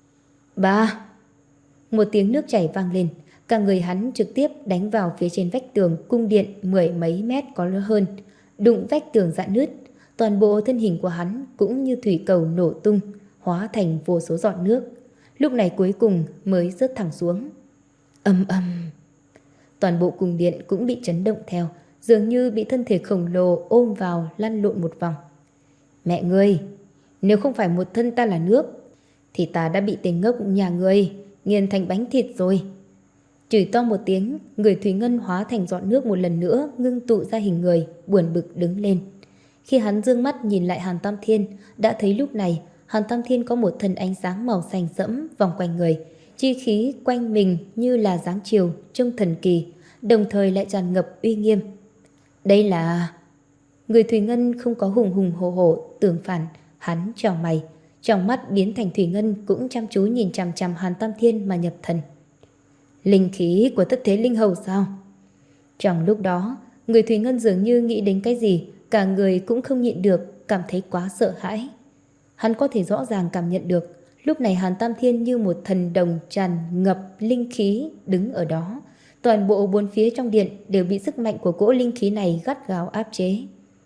Ba! Một tiếng nước chảy vang lên, cả người hắn trực tiếp đánh vào phía trên vách tường cung điện mười mấy mét có hơn, đụng vách tường rạn nứt. Toàn bộ thân hình của hắn cũng như thủy cầu nổ tung, hóa thành vô số giọt nước. Lúc này cuối cùng mới rớt thẳng xuống. Ầm ầm. Toàn bộ cung điện cũng bị chấn động theo, dường như bị thân thể khổng lồ ôm vào lăn lộn một vòng. Mẹ ngươi, nếu không phải một thân ta là nước, thì ta đã bị tên ngốc nhà ngươi nghiền thành bánh thịt rồi. Chửi to một tiếng, người Thủy Ngân hóa thành giọt nước một lần nữa ngưng tụ ra hình người, buồn bực đứng lên. Khi hắn dương mắt nhìn lại Hàn Tam Thiên, đã thấy lúc này Hàn Tam Thiên có một thân ánh sáng màu xanh sẫm vòng quanh người, chi khí quanh mình như là dáng chiều trông thần kỳ, đồng thời lại tràn ngập uy nghiêm. Đây là... Người Thủy Ngân không có hùng hùng hổ hổ tưởng phản, hắn trao mày, trong mắt biến thành Thủy Ngân cũng chăm chú nhìn chằm chằm Hàn Tam Thiên mà nhập thần. Linh khí của Tất Thế Linh Hầu sao? Trong lúc đó, người Thủy Ngân dường như nghĩ đến cái gì, cả người cũng không nhịn được, cảm thấy quá sợ hãi. Hắn có thể rõ ràng cảm nhận được, lúc này Hàn Tam Thiên như một thần đồng tràn ngập linh khí đứng ở đó. Toàn bộ bốn phía trong điện đều bị sức mạnh của cỗ linh khí này gắt gao áp chế.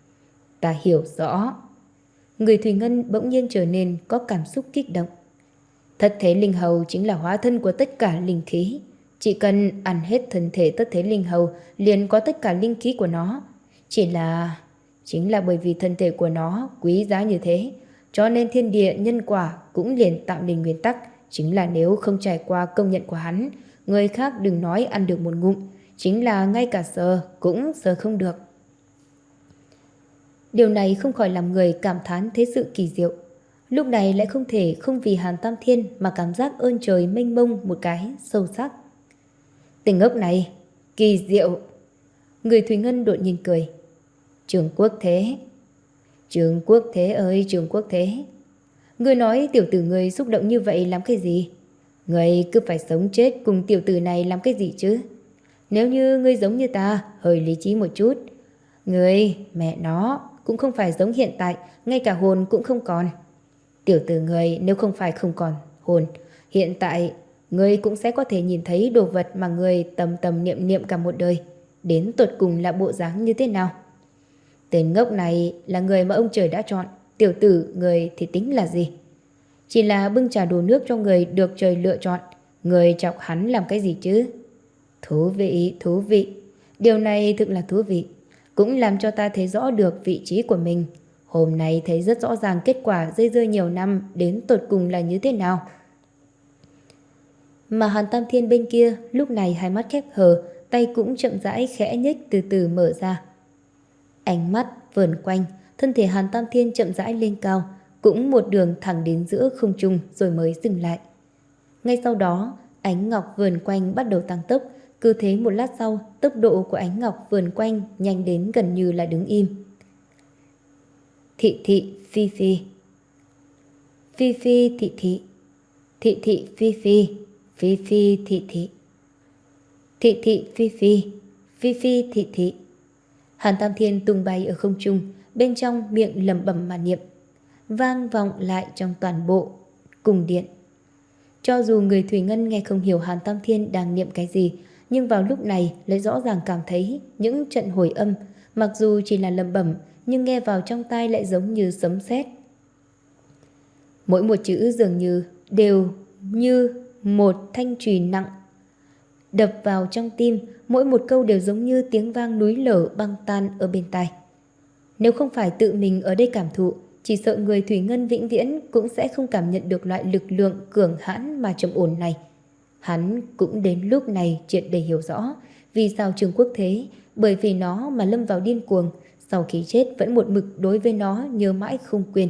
Ta hiểu rõ. Người Thủy Ngân bỗng nhiên trở nên có cảm xúc kích động. Thất Thế Linh Hầu chính là hóa thân của tất cả linh khí. Chỉ cần ăn hết thân thể Thất Thế Linh Hầu liền có tất cả linh khí của nó. Chỉ là... Chính là bởi vì thân thể của nó quý giá như thế, cho nên thiên địa nhân quả cũng liền tạo nên nguyên tắc, chính là nếu không trải qua công nhận của hắn, người khác đừng nói ăn được một ngụm, chính là ngay cả sờ cũng sờ không được. Điều này không khỏi làm người cảm thán thế sự kỳ diệu. Lúc này lại không thể không vì Hàn Tam Thiên mà cảm giác ơn trời mênh mông một cái sâu sắc. Tình ngốc này, kỳ diệu. Người Thủy Ngân đột nhiên cười. Trường Quốc Thế. Trường Quốc Thế ơi, Trường Quốc Thế. Người nói tiểu tử người xúc động như vậy làm cái gì? Người cứ phải sống chết cùng tiểu tử này làm cái gì chứ? Nếu như ngươi giống như ta, hơi lý trí một chút. Người, mẹ nó, cũng không phải giống hiện tại, ngay cả hồn cũng không còn. Tiểu tử người nếu không phải không còn hồn, hiện tại người cũng sẽ có thể nhìn thấy đồ vật mà người tầm tầm niệm niệm cả một đời. Đến tột cùng là bộ dáng như thế nào? Tên ngốc này là người mà ông trời đã chọn, tiểu tử người thì tính là gì? Chỉ là bưng trà đổ nước cho người được trời lựa chọn, người chọc hắn làm cái gì chứ? Thú vị, thú vị. Điều này thực là thú vị, cũng làm cho ta thấy rõ được vị trí của mình. Hôm nay thấy rất rõ ràng kết quả dây dưa nhiều năm đến tột cùng là như thế nào. Mà Hàn Tam Thiên bên kia lúc này hai mắt khép hờ, tay cũng chậm rãi khẽ nhếch từ từ mở ra. Ánh mắt vờn quanh, thân thể Hàn Tam Thiên chậm rãi lên cao, cũng một đường thẳng đến giữa không trung rồi mới dừng lại. Ngay sau đó, ánh ngọc vờn quanh bắt đầu tăng tốc, Cứ thế một lát sau, tốc độ của ánh ngọc vườn quanh nhanh đến gần như là đứng im. Thị thị phi phi. Phi phi thị thị. Thị thị phi phi. Phi phi thị thị. Thị thị phi phi. Phi phi thị thị. Hàn Tam Thiên tung bay ở không trung, bên trong miệng lẩm bẩm mà niệm, vang vọng lại trong toàn bộ cung điện. Cho dù người Thủy Ngân nghe không hiểu Hàn Tam Thiên đang niệm cái gì, nhưng vào lúc này lại rõ ràng cảm thấy những trận hồi âm, mặc dù chỉ là lẩm bẩm nhưng nghe vào trong tai lại giống như sấm sét. Mỗi một chữ dường như đều như một thanh chùy nặng đập vào trong tim, mỗi một câu đều giống như tiếng vang núi lở băng tan ở bên tai. Nếu không phải tự mình ở đây cảm thụ, chỉ sợ người Thủy Ngân vĩnh viễn cũng sẽ không cảm nhận được loại lực lượng cường hãn mà trầm ổn này. Hắn cũng đến lúc này triệt để hiểu rõ vì sao Trương Quốc Thế, bởi vì nó mà lâm vào điên cuồng, sau khi chết vẫn một mực đối với nó nhớ mãi không quên.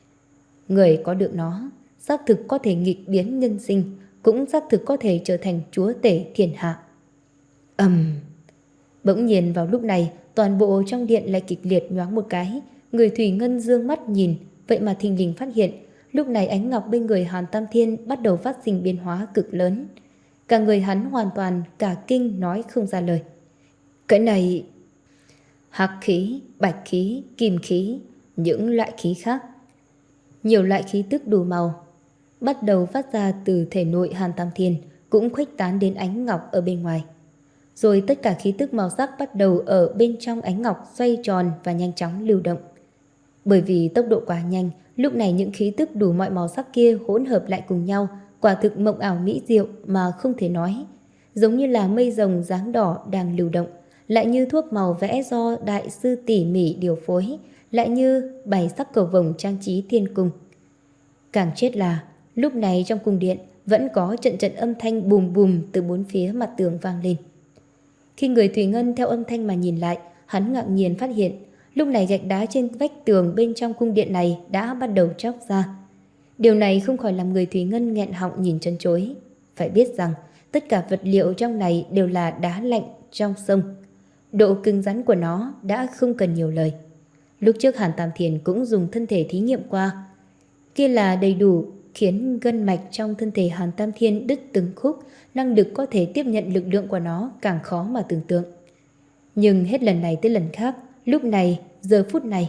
Người có được nó, xác thực có thể nghịch biến nhân sinh, cũng xác thực có thể trở thành chúa tể thiên hạ. Ầm! Um. Bỗng nhiên vào lúc này, toàn bộ trong điện lại kịch liệt nhoáng một cái. Người Thủy Ngân dương mắt nhìn, vậy mà thình lình phát hiện, lúc này ánh ngọc bên người Hàn Tam Thiên bắt đầu phát sinh biến hóa cực lớn. Cả người hắn hoàn toàn cả kinh nói không ra lời. Cái này... hắc khí, bạch khí, kim khí, những loại khí khác. Nhiều loại khí tức đủ màu bắt đầu phát ra từ thể nội Hàn Tam Thiên, cũng khuếch tán đến ánh ngọc ở bên ngoài. Rồi tất cả khí tức màu sắc bắt đầu ở bên trong ánh ngọc xoay tròn và nhanh chóng lưu động. Bởi vì tốc độ quá nhanh, lúc này những khí tức đủ mọi màu sắc kia hỗn hợp lại cùng nhau, quả thực mộng ảo mỹ diệu mà không thể nói. Giống như là mây rồng dáng đỏ đang lưu động, lại như thuốc màu vẽ do đại sư tỉ mỉ điều phối, lại như bảy sắc cầu vồng trang trí thiên cung. Càng chết là, lúc này trong cung điện vẫn có trận trận âm thanh bùm bùm từ bốn phía mặt tường vang lên. Khi người Thủy Ngân theo âm thanh mà nhìn lại, hắn ngạc nhiên phát hiện, lúc này gạch đá trên vách tường bên trong cung điện này đã bắt đầu chóc ra. Điều này không khỏi làm người Thủy Ngân nghẹn họng nhìn chân chối. Phải biết rằng, tất cả vật liệu trong này đều là đá lạnh trong sông. Độ cứng rắn của nó đã không cần nhiều lời. Lúc trước Hàn Tam Thiên cũng dùng thân thể thí nghiệm qua. Kia là đầy đủ khiến gân mạch trong thân thể Hàn Tam Thiên đứt từng khúc, năng lực có thể tiếp nhận lực lượng của nó càng khó mà tưởng tượng. Nhưng hết lần này tới lần khác, lúc này, giờ phút này,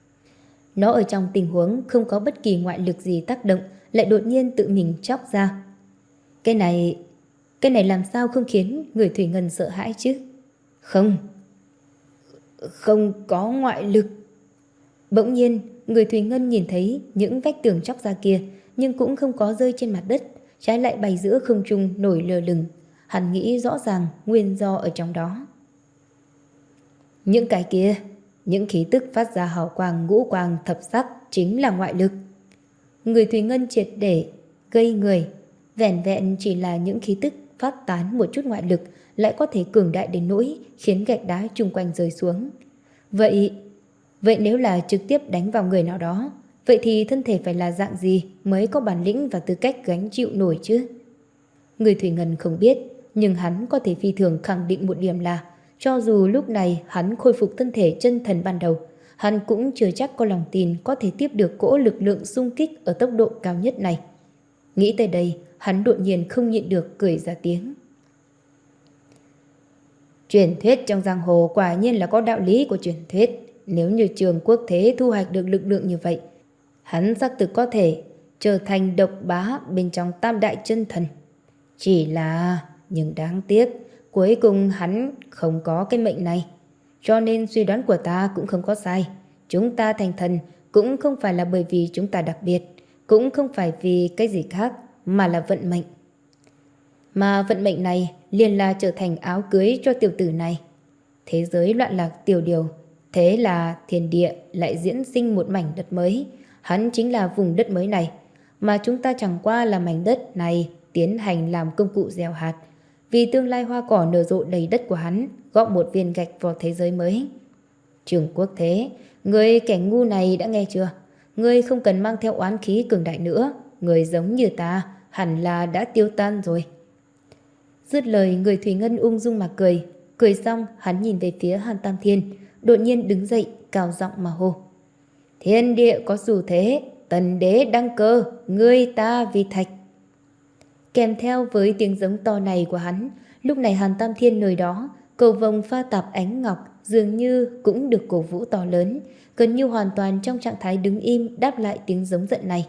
nó ở trong tình huống không có bất kỳ ngoại lực gì tác động, lại đột nhiên tự mình chóc ra. Cái này, cái này làm sao không khiến người Thủy Ngân sợ hãi chứ? Không, không có ngoại lực. Bỗng nhiên, người Thủy Ngân nhìn thấy những vách tường chóc ra kia, nhưng cũng không có rơi trên mặt đất, trái lại bay giữa không trung nổi lơ lửng. Hắn nghĩ rõ ràng nguyên do ở trong đó. Những cái kia, những khí tức phát ra hào quang ngũ quang thập sắc chính là ngoại lực. Người Thủy Ngân triệt để gây người, vẻn vẹn chỉ là những khí tức phát tán một chút ngoại lực lại có thể cường đại đến nỗi khiến gạch đá chung quanh rơi xuống. Vậy, vậy nếu là trực tiếp đánh vào người nào đó, vậy thì thân thể phải là dạng gì mới có bản lĩnh và tư cách gánh chịu nổi chứ? Người Thủy Ngân không biết, nhưng hắn có thể phi thường khẳng định một điểm là cho dù lúc này hắn khôi phục thân thể chân thần ban đầu, hắn cũng chưa chắc có lòng tin có thể tiếp được cỗ lực lượng xung kích ở tốc độ cao nhất này. Nghĩ tới đây, hắn đột nhiên không nhịn được cười ra tiếng. Truyền thuyết trong giang hồ quả nhiên là có đạo lý của truyền thuyết. Nếu như Trương Quốc Thế thu hoạch được lực lượng như vậy, hắn xác thực có thể trở thành độc bá bên trong tam đại chân thần. Chỉ là, nhưng đáng tiếc, cuối cùng hắn không có cái mệnh này. Cho nên suy đoán của ta cũng không có sai. Chúng ta thành thần cũng không phải là bởi vì chúng ta đặc biệt, cũng không phải vì cái gì khác, mà là vận mệnh. Mà vận mệnh này liền là trở thành áo cưới cho tiểu tử này. Thế giới loạn lạc tiểu điều, thế là thiên địa lại diễn sinh một mảnh đất mới. Hắn chính là vùng đất mới này, mà chúng ta chẳng qua là mảnh đất này tiến hành làm công cụ gieo hạt, vì tương lai hoa cỏ nở rộ đầy đất của hắn, góp một viên gạch vào thế giới mới. Trương Quốc Thế, người kẻ ngu này đã nghe chưa? Ngươi không cần mang theo oán khí cường đại nữa, người giống như ta hẳn là đã tiêu tan rồi. Dứt lời, người Thủy Ngân ung dung mà cười. Cười xong, hắn nhìn về phía Hàn Tam Thiên, đột nhiên đứng dậy, cao giọng mà hô. Thiên địa có dù thế, tần đế đăng cơ, ngươi ta vì thạch. Kèm theo với tiếng giống to này của hắn, lúc này Hàn Tam Thiên nơi đó, cầu vồng pha tạp ánh ngọc dường như cũng được cổ vũ to lớn, gần như hoàn toàn trong trạng thái đứng im đáp lại tiếng giống giận này.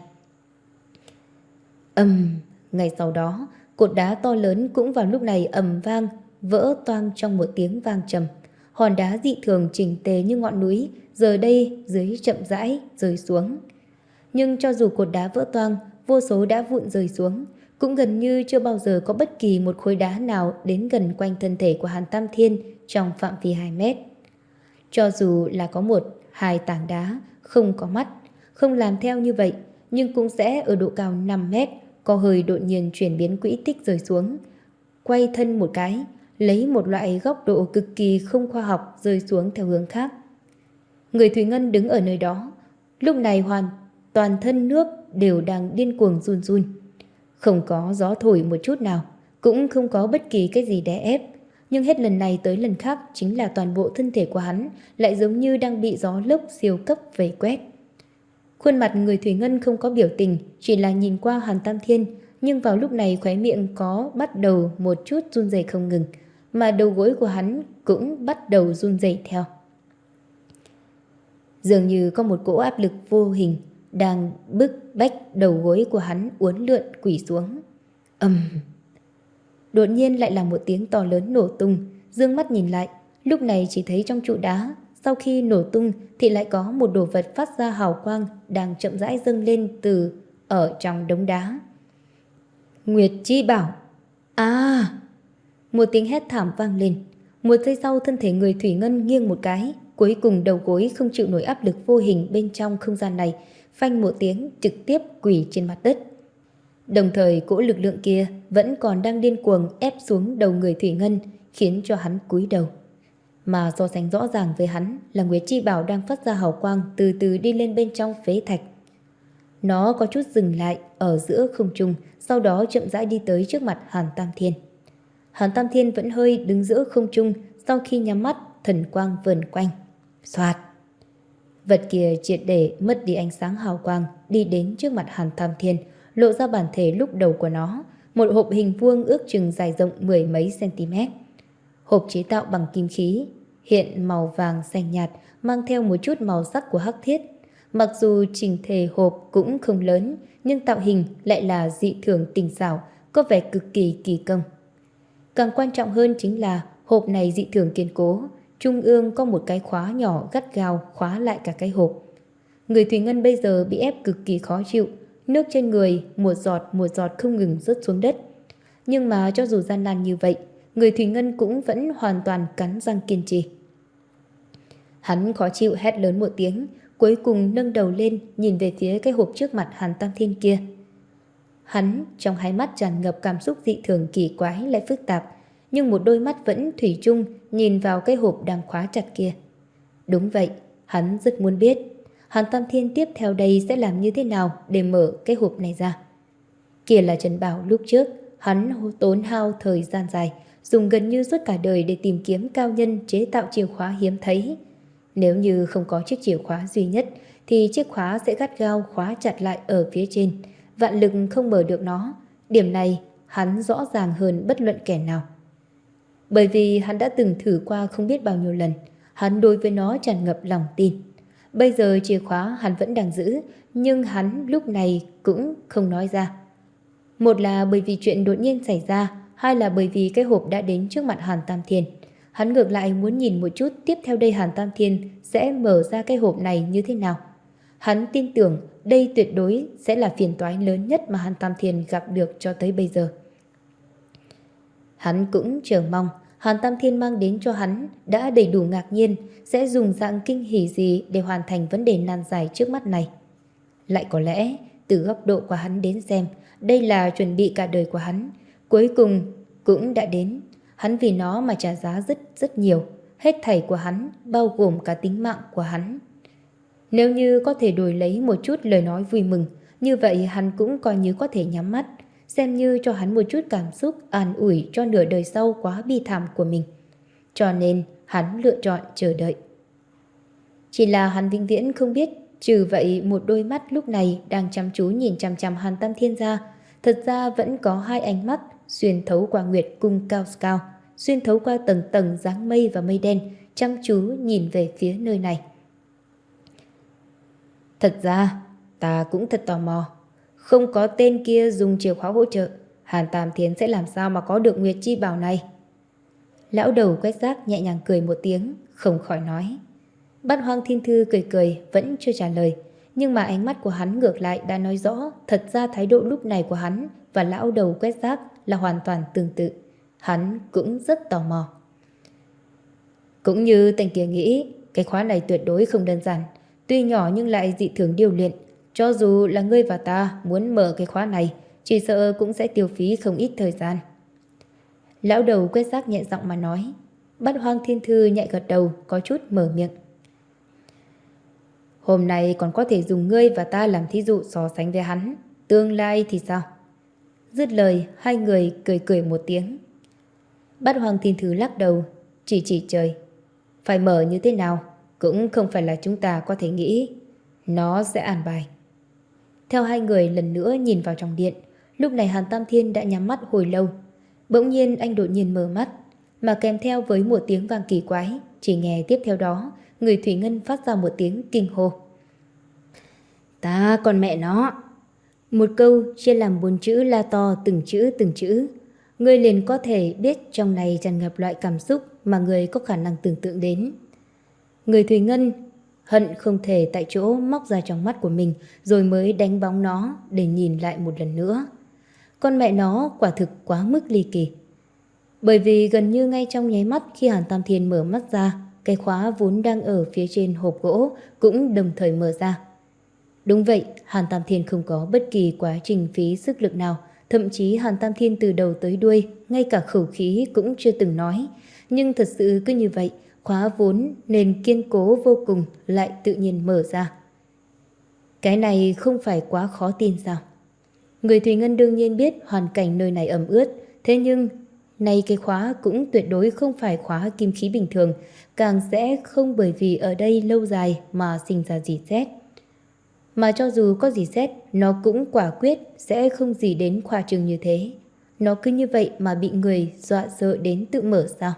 Ầm, ngay sau đó, cột đá to lớn cũng vào lúc này ầm vang, vỡ toang trong một tiếng vang trầm. Hòn đá dị thường chỉnh tề như ngọn núi, giờ đây dưới chậm rãi rơi xuống. Nhưng cho dù cột đá vỡ toang, vô số đá vụn rơi xuống, cũng gần như chưa bao giờ có bất kỳ một khối đá nào đến gần quanh thân thể của Hàn Tam Thiên trong phạm vi hai mét. Cho dù là có một, hai tảng đá, không có mắt, không làm theo như vậy, nhưng cũng sẽ ở độ cao năm mét, có hơi đột nhiên chuyển biến quỹ tích rơi xuống. Quay thân một cái, lấy một loại góc độ cực kỳ không khoa học rơi xuống theo hướng khác. Người Thủy Ngân đứng ở nơi đó, lúc này hoàn toàn thân nước đều đang điên cuồng run run. Không có gió thổi một chút nào, cũng không có bất kỳ cái gì đè ép. Nhưng hết lần này tới lần khác chính là toàn bộ thân thể của hắn lại giống như đang bị gió lốc siêu cấp vây quét. Khuôn mặt người Thủy Ngân không có biểu tình, chỉ là nhìn qua Hàn Tam Thiên, nhưng vào lúc này khóe miệng có bắt đầu một chút run rẩy không ngừng, mà đầu gối của hắn cũng bắt đầu run rẩy theo. Dường như có một cỗ áp lực vô hình đang bức bách đầu gối của hắn uốn lượn quỳ xuống. Ầm. Đột nhiên lại là một tiếng to lớn nổ tung, dương mắt nhìn lại, lúc này chỉ thấy trong trụ đá, sau khi nổ tung thì lại có một đồ vật phát ra hào quang đang chậm rãi dâng lên từ ở trong đống đá. Nguyệt Chi Bảo. À! Một tiếng hét thảm vang lên. Một giây sau thân thể người Thủy Ngân nghiêng một cái, cuối cùng đầu gối không chịu nổi áp lực vô hình bên trong không gian này, phanh một tiếng trực tiếp quỳ trên mặt đất. Đồng thời cỗ lực lượng kia vẫn còn đang điên cuồng ép xuống đầu người Thủy Ngân, khiến cho hắn cúi đầu. Mà so sánh rõ ràng với hắn là Nguyệt Chi Bảo đang phát ra hào quang từ từ đi lên bên trong phế thạch. Nó có chút dừng lại ở giữa không trung, sau đó chậm rãi đi tới trước mặt Hàn Tam Thiên. Hàn Tam Thiên vẫn hơi đứng giữa không trung, sau khi nhắm mắt, thần quang vờn quanh. Xoạt! Vật kia triệt để mất đi ánh sáng hào quang, đi đến trước mặt Hàn Tam Thiên, lộ ra bản thể lúc đầu của nó, một hộp hình vuông ước chừng dài rộng mười mấy cm. Hộp chế tạo bằng kim khí, hiện màu vàng xanh nhạt, mang theo một chút màu sắc của hắc thiết. Mặc dù trình thể hộp cũng không lớn, nhưng tạo hình lại là dị thường tinh xảo, có vẻ cực kỳ kỳ công. Càng quan trọng hơn chính là hộp này dị thường kiên cố, trung ương có một cái khóa nhỏ gắt gao khóa lại cả cái hộp. Người Thủy Ngân bây giờ bị ép cực kỳ khó chịu, nước trên người một giọt một giọt không ngừng rớt xuống đất. Nhưng mà cho dù gian nan như vậy, người Thủy Ngân cũng vẫn hoàn toàn cắn răng kiên trì. Hắn khó chịu hét lớn một tiếng, cuối cùng nâng đầu lên nhìn về phía cái hộp trước mặt Hàn Tam Thiên kia. Hắn trong hai mắt tràn ngập cảm xúc dị thường kỳ quái lại phức tạp, nhưng một đôi mắt vẫn thủy chung nhìn vào cái hộp đang khóa chặt kia. Đúng vậy, hắn rất muốn biết Hàn Tam Thiên tiếp theo đây sẽ làm như thế nào để mở cái hộp này ra. Kia là Trần Bảo lúc trước, hắn tốn hao thời gian dài, dùng gần như suốt cả đời để tìm kiếm cao nhân chế tạo chìa khóa hiếm thấy. Nếu như không có chiếc chìa khóa duy nhất thì chiếc khóa sẽ gắt gao khóa chặt lại ở phía trên, vạn lực không mở được nó. Điểm này hắn rõ ràng hơn bất luận kẻ nào. Bởi vì hắn đã từng thử qua không biết bao nhiêu lần, hắn đối với nó tràn ngập lòng tin. Bây giờ chìa khóa hắn vẫn đang giữ, nhưng hắn lúc này cũng không nói ra. Một là bởi vì chuyện đột nhiên xảy ra, hai là bởi vì cái hộp đã đến trước mặt Hàn Tam Thiên. Hắn ngược lại muốn nhìn một chút tiếp theo đây Hàn Tam Thiên sẽ mở ra cái hộp này như thế nào. Hắn tin tưởng đây tuyệt đối sẽ là phiền toái lớn nhất mà Hàn Tam Thiên gặp được cho tới bây giờ. Hắn cũng chờ mong Hàn Tam Thiên mang đến cho hắn đã đầy đủ ngạc nhiên, sẽ dùng dạng kinh hỉ gì để hoàn thành vấn đề nan giải trước mắt này. Lại có lẽ từ góc độ của hắn đến xem, đây là chuẩn bị cả đời của hắn, cuối cùng cũng đã đến. Hắn vì nó mà trả giá rất rất nhiều, hết thảy của hắn bao gồm cả tính mạng của hắn. Nếu như có thể đổi lấy một chút lời nói vui mừng, như vậy hắn cũng coi như có thể nhắm mắt. xem như cho hắn một chút cảm xúc an ủi cho nửa đời sau quá bi thảm của mình. Cho nên hắn lựa chọn chờ đợi. Chỉ là hắn vĩnh viễn không biết, trừ vậy một đôi mắt lúc này đang chăm chú nhìn chằm chằm Hàn Tam Thiên ra, thật ra vẫn có hai ánh mắt xuyên thấu qua nguyệt cung cao cao, xuyên thấu qua tầng tầng dáng mây và mây đen, chăm chú nhìn về phía nơi này. Thật ra, ta cũng thật tò mò. Không có tên kia dùng chìa khóa hỗ trợ, Hàn Tam Thiên sẽ làm sao mà có được Nguyệt Chi Bảo này? Lão đầu quét rác nhẹ nhàng cười một tiếng, không khỏi nói. Bát Hoang Thiên Thư cười cười vẫn chưa trả lời, nhưng mà ánh mắt của hắn ngược lại đã nói rõ thật ra thái độ lúc này của hắn và lão đầu quét rác là hoàn toàn tương tự. Hắn cũng rất tò mò. Cũng như tên kia nghĩ, cái khóa này tuyệt đối không đơn giản, tuy nhỏ nhưng lại dị thường điêu luyện. Cho dù là ngươi và ta muốn mở cái khóa này, chỉ sợ cũng sẽ tiêu phí không ít thời gian. Lão đầu quét rác nhẹ giọng mà nói. Bát Hoang Thiên Thư nhẹ gật đầu, có chút mở miệng. Hôm nay còn có thể dùng ngươi và ta làm thí dụ so sánh với hắn, tương lai thì sao? Dứt lời, hai người cười cười một tiếng. Bát Hoang Thiên Thư lắc đầu, chỉ chỉ trời. Phải mở như thế nào cũng không phải là chúng ta có thể nghĩ. Nó sẽ an bài. Theo hai người lần nữa nhìn vào trong điện, lúc này Hàn Tam Thiên đã nhắm mắt hồi lâu. Bỗng nhiên anh đột nhiên mở mắt, mà kèm theo với một tiếng vang kỳ quái, chỉ nghe tiếp theo đó, người Thủy Ngân phát ra một tiếng kinh hô. Ta còn mẹ nó! Một câu chia làm bốn chữ la to từng chữ từng chữ. Người liền có thể biết trong này tràn ngập loại cảm xúc mà người có khả năng tưởng tượng đến. Người Thủy Ngân hận không thể tại chỗ móc ra trong mắt của mình rồi mới đánh bóng nó để nhìn lại một lần nữa. Con mẹ nó quả thực quá mức ly kỳ. Bởi vì gần như ngay trong nháy mắt khi Hàn Tam Thiên mở mắt ra, cái khóa vốn đang ở phía trên hộp gỗ cũng đồng thời mở ra. Đúng vậy, Hàn Tam Thiên không có bất kỳ quá trình phí sức lực nào, thậm chí Hàn Tam Thiên từ đầu tới đuôi, ngay cả khẩu khí cũng chưa từng nói. Nhưng thật sự cứ như vậy, khóa vốn nên kiên cố vô cùng lại tự nhiên mở ra. Cái này không phải quá khó tin sao? Người Thủy Ngân đương nhiên biết hoàn cảnh nơi này ẩm ướt, thế nhưng nay cái khóa cũng tuyệt đối không phải khóa kim khí bình thường, càng sẽ không bởi vì ở đây lâu dài mà sinh ra dỉ sét. Mà cho dù có dỉ sét, nó cũng quả quyết sẽ không gì đến khoa trương như thế. Nó cứ như vậy mà bị người dọa sợ đến tự mở sao?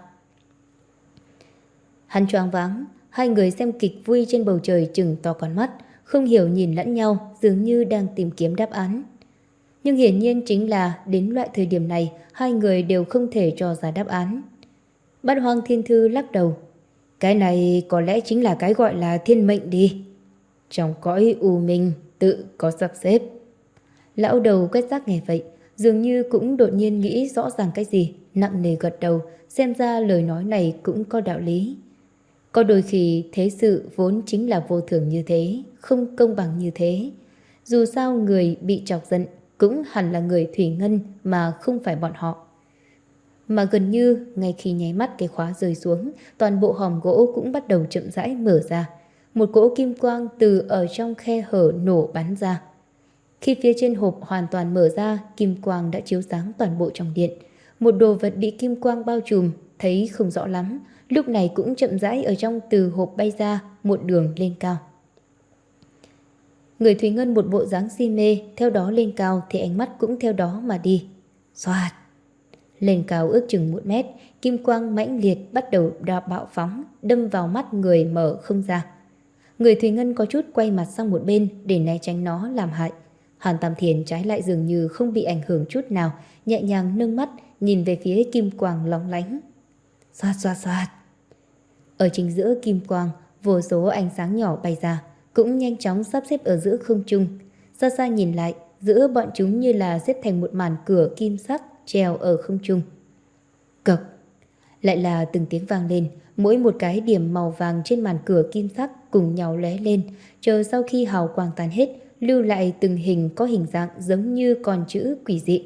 Hắn choáng váng, hai người xem kịch vui trên bầu trời trừng to con mắt, không hiểu nhìn lẫn nhau, dường như đang tìm kiếm đáp án. Nhưng hiển nhiên chính là đến loại thời điểm này, hai người đều không thể cho ra đáp án. Bát Hoang Thiên Thư lắc đầu. Cái này có lẽ chính là cái gọi là thiên mệnh đi. Trong cõi u minh tự có sắp xếp. Lão đầu quét rác nghe vậy, dường như cũng đột nhiên nghĩ rõ ràng cái gì, nặng nề gật đầu, xem ra lời nói này cũng có đạo lý. Có đôi khi thế sự vốn chính là vô thường như thế, không công bằng như thế. Dù sao người bị chọc giận cũng hẳn là người Thủy Ngân mà không phải bọn họ. Mà gần như ngay khi nháy mắt cái khóa rơi xuống, toàn bộ hòm gỗ cũng bắt đầu chậm rãi mở ra. Một cỗ kim quang từ ở trong khe hở nổ bắn ra. Khi phía trên hộp hoàn toàn mở ra, kim quang đã chiếu sáng toàn bộ trong điện. Một đồ vật bị kim quang bao trùm, thấy không rõ lắm, lúc này cũng chậm rãi ở trong từ hộp bay ra, một đường lên cao. Người Thủy Ngân một bộ dáng si mê, theo đó lên cao thì ánh mắt cũng theo đó mà đi. Xoạt! Lên cao ước chừng một mét, kim quang mãnh liệt bắt đầu đào bạo phóng, đâm vào mắt người mở không ra. Người Thủy Ngân có chút quay mặt sang một bên để né tránh nó làm hại. Hàn Tam Thiên trái lại dường như không bị ảnh hưởng chút nào, nhẹ nhàng nâng mắt nhìn về phía kim quang lóng lánh. Xoạt xoạt xoạt! Ở chính giữa kim quang, vô số ánh sáng nhỏ bay ra, cũng nhanh chóng sắp xếp ở giữa không trung. Xa xa nhìn lại, giữa bọn chúng như là xếp thành một màn cửa kim sắc treo ở không trung. Cộc! Lại là từng tiếng vang lên, mỗi một cái điểm màu vàng trên màn cửa kim sắc cùng nhau lóe lên, chờ sau khi hào quang tan hết, lưu lại từng hình có hình dạng giống như con chữ quỷ dị.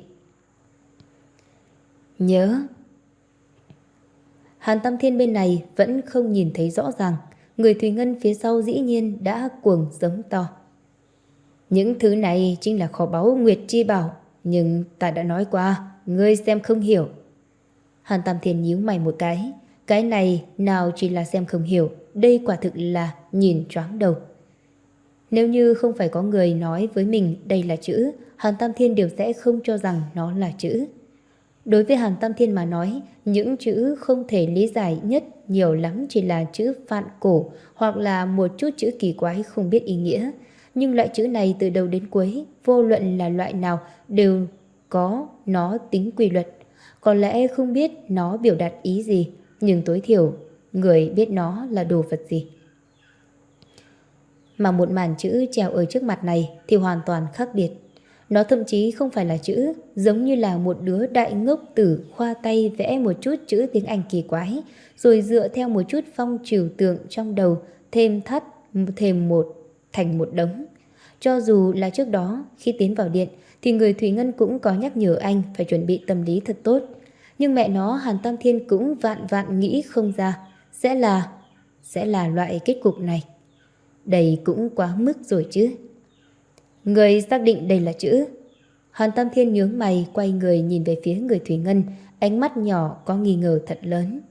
Nhớ! Hàn Tam Thiên bên này vẫn không nhìn thấy rõ ràng, người Thủy Ngân phía sau dĩ nhiên đã cuồng giống to. Những thứ này chính là kho báu Nguyệt Chi Bảo, nhưng ta đã nói qua, ngươi xem không hiểu. Hàn Tam Thiên nhíu mày một cái. Cái này nào chỉ là xem không hiểu, đây quả thực là nhìn choáng đầu. Nếu như không phải có người nói với mình đây là chữ, Hàn Tam Thiên đều sẽ không cho rằng nó là chữ. Đối với Hàn Tam Thiên mà nói, những chữ không thể lý giải nhất nhiều lắm chỉ là chữ phạn cổ hoặc là một chút chữ kỳ quái không biết ý nghĩa. Nhưng loại chữ này từ đầu đến cuối, vô luận là loại nào đều có nó tính quy luật. Có lẽ không biết nó biểu đạt ý gì, nhưng tối thiểu người biết nó là đồ vật gì. Mà một màn chữ treo ở trước mặt này thì hoàn toàn khác biệt. Nó thậm chí không phải là chữ, giống như là một đứa đại ngốc tử khoa tay vẽ một chút chữ tiếng Anh kỳ quái, rồi dựa theo một chút phong trừu tượng trong đầu thêm thắt thêm một thành một đống. Cho dù là trước đó khi tiến vào điện thì người Thủy Ngân cũng có nhắc nhở anh phải chuẩn bị tâm lý thật tốt. Nhưng mẹ nó Hàn Tam Thiên cũng vạn vạn nghĩ không ra sẽ là sẽ là loại kết cục này. Đây cũng quá mức rồi chứ. Người xác định đây là chữ? Hàn Tam Thiên nhướng mày quay người nhìn về phía người Thủy Ngân, ánh mắt nhỏ có nghi ngờ thật lớn.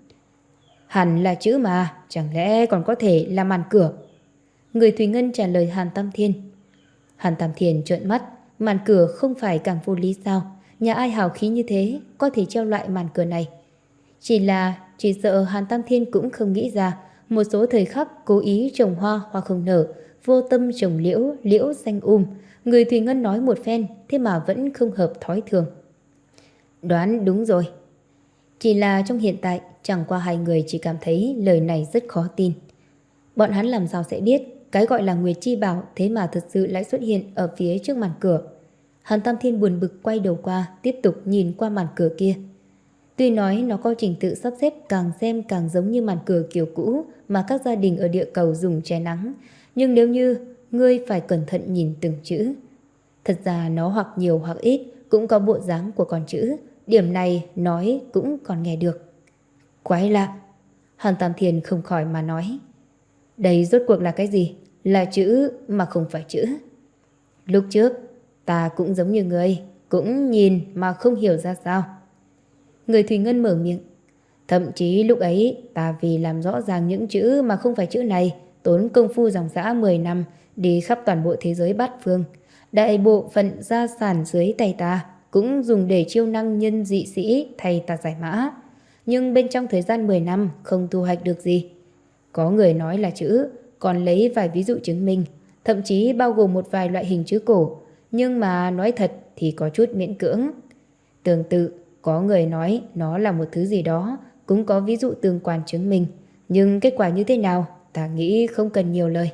Hẳn là chữ mà, chẳng lẽ còn có thể là màn cửa? Người Thủy Ngân trả lời Hàn Tam Thiên. Hàn Tam Thiên trợn mắt, màn cửa không phải càng vô lý sao? Nhà ai hào khí như thế có thể treo loại màn cửa này? Chỉ là chỉ sợ Hàn Tam Thiên cũng không nghĩ ra một số thời khắc cố ý trồng hoa hoa không nở, vô tâm trồng liễu liễu xanh um. Người Thủy Ngân nói một phen thế mà vẫn không hợp thói thường. Đoán đúng rồi. Chỉ là trong hiện tại chẳng qua hai người chỉ cảm thấy lời này rất khó tin. Bọn hắn làm sao sẽ biết cái gọi là Nguyệt Chi Bảo thế mà thật sự lại xuất hiện ở phía trước màn cửa. Hàn Tam Thiên buồn bực quay đầu qua, tiếp tục nhìn qua màn cửa kia. Tuy nói nó có trình tự sắp xếp càng xem càng giống như màn cửa kiểu cũ mà các gia đình ở địa cầu dùng che nắng, nhưng nếu như ngươi phải cẩn thận nhìn từng chữ, thật ra nó hoặc nhiều hoặc ít cũng có bộ dáng của con chữ. Điểm này nói cũng còn nghe được. Quái lạ. Hàn Tam Thiên không khỏi mà nói. Đây rốt cuộc là cái gì? Là chữ mà không phải chữ. Lúc trước ta cũng giống như ngươi, cũng nhìn mà không hiểu ra sao. Người Thủy Ngân mở miệng. Thậm chí lúc ấy ta vì làm rõ ràng những chữ mà không phải chữ này, tốn công phu dòng dã mười năm đi khắp toàn bộ thế giới bát phương. Đại bộ phận gia sản dưới tay ta cũng dùng để chiêu năng nhân dị sĩ thay ta giải mã. Nhưng bên trong thời gian mười năm không thu hoạch được gì. Có người nói là chữ, còn lấy vài ví dụ chứng minh, thậm chí bao gồm một vài loại hình chữ cổ. Nhưng mà nói thật thì có chút miễn cưỡng. Tương tự, có người nói nó là một thứ gì đó, cũng có ví dụ tương quan chứng minh. Nhưng kết quả như thế nào, ta nghĩ không cần nhiều lời.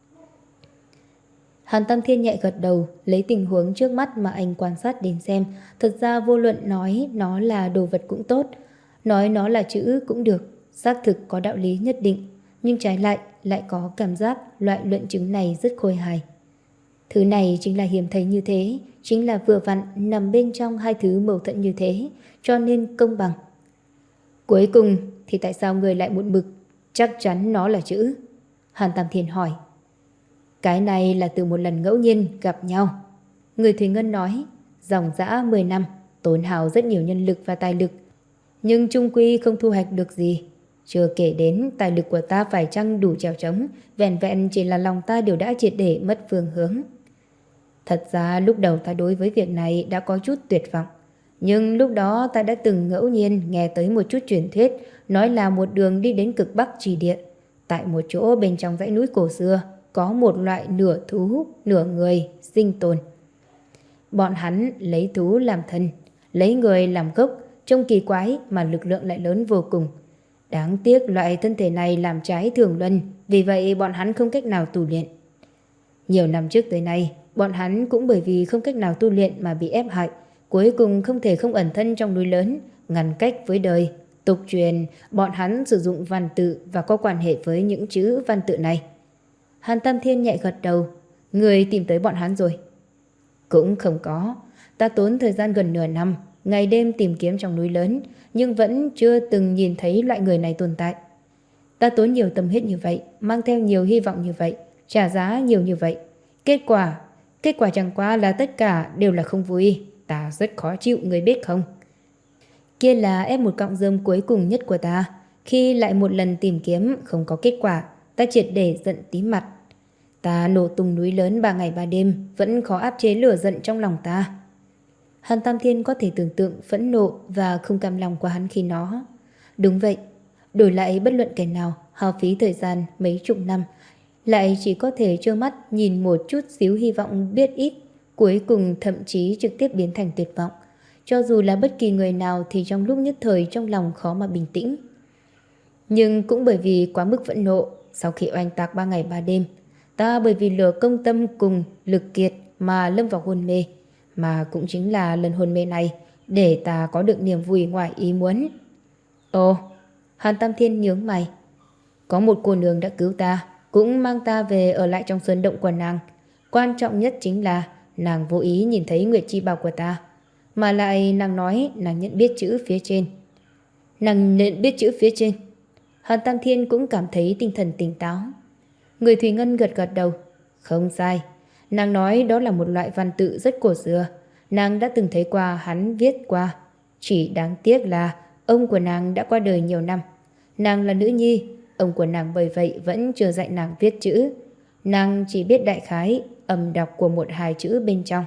Hàn Tam Thiên nhẹ gật đầu, lấy tình huống trước mắt mà anh quan sát đến xem. Thật ra vô luận nói nó là đồ vật cũng tốt, nói nó là chữ cũng được, xác thực có đạo lý nhất định. Nhưng trái lại, lại có cảm giác loại luận chứng này rất khôi hài. Thứ này chính là hiếm thấy như thế, chính là vừa vặn nằm bên trong hai thứ mâu thuẫn như thế, cho nên công bằng. Cuối cùng thì tại sao người lại muộn bực? Chắc chắn nó là chữ. Hàn Tam Thiên hỏi. Cái này là từ một lần ngẫu nhiên gặp nhau. Người Thủy Ngân nói, dòng dã mười năm, tốn hao rất nhiều nhân lực và tài lực, nhưng chung quy không thu hoạch được gì. Chưa kể đến tài lực của ta phải chăng đủ trèo trống, vẹn vẹn chỉ là lòng ta đều đã triệt để mất phương hướng. Thật ra lúc đầu ta đối với việc này đã có chút tuyệt vọng. Nhưng lúc đó ta đã từng ngẫu nhiên nghe tới một chút truyền thuyết, nói là một đường đi đến cực Bắc Trì Địa. Tại một chỗ bên trong dãy núi cổ xưa, có một loại nửa thú, nửa người sinh tồn. Bọn hắn lấy thú làm thân, lấy người làm gốc, trông kỳ quái mà lực lượng lại lớn vô cùng. Đáng tiếc loại thân thể này làm trái thường luân, vì vậy bọn hắn không cách nào tu luyện. Nhiều năm trước tới nay, bọn hắn cũng bởi vì không cách nào tu luyện mà bị ép hại, cuối cùng không thể không ẩn thân trong núi lớn, ngăn cách với đời. Tục truyền, bọn hắn sử dụng văn tự và có quan hệ với những chữ văn tự này. Hàn Tam Thiên nhẹ gật đầu. Người tìm tới bọn hắn rồi? Cũng không có. Ta tốn thời gian gần nửa năm, ngày đêm tìm kiếm trong núi lớn, nhưng vẫn chưa từng nhìn thấy loại người này tồn tại. Ta tốn nhiều tâm huyết như vậy, mang theo nhiều hy vọng như vậy, trả giá nhiều như vậy. Kết quả, kết quả chẳng qua là tất cả đều là không vui. ta rất khó chịu, người biết không? Kia là ép một cọng rơm cuối cùng nhất của ta. Khi lại một lần tìm kiếm không có kết quả, ta triệt để giận tím mặt. Ta nổ tung núi lớn ba ngày ba đêm, vẫn khó áp chế lửa giận trong lòng ta. Hàn Tam Thiên có thể tưởng tượng phẫn nộ và không cam lòng của hắn khi nó. Đúng vậy, đổi lại bất luận kẻ nào hao phí thời gian mấy chục năm, lại chỉ có thể trơ mắt nhìn một chút xíu hy vọng biết ít, cuối cùng thậm chí trực tiếp biến thành tuyệt vọng. Cho dù là bất kỳ người nào thì trong lúc nhất thời trong lòng khó mà bình tĩnh. Nhưng cũng bởi vì quá mức phẫn nộ, sau khi oanh tạc ba ngày ba đêm, ta bởi vì lửa công tâm cùng lực kiệt mà lâm vào hôn mê. Mà cũng chính là lần hôn mê này để ta có được niềm vui ngoài ý muốn. Ồ, Hàn Tam Thiên nhướng mày. Có một cô nương đã cứu ta, cũng mang ta về ở lại trong sơn động của nàng. Quan trọng nhất chính là nàng vô ý nhìn thấy Nguyệt Chi Bảo của ta. Mà lại nàng nói nàng nhận biết chữ phía trên. Nàng nhận biết chữ phía trên. Hàn Tam Thiên cũng cảm thấy tinh thần tỉnh táo. Người Thủy Ngân gật gật đầu. Không sai. Nàng nói đó là một loại văn tự rất cổ xưa. Nàng đã từng thấy qua hắn viết qua. Chỉ đáng tiếc là ông của nàng đã qua đời nhiều năm. Nàng là nữ nhi, ông của nàng bởi vậy vẫn chưa dạy nàng viết chữ. Nàng chỉ biết đại khái âm đọc của một hai chữ bên trong.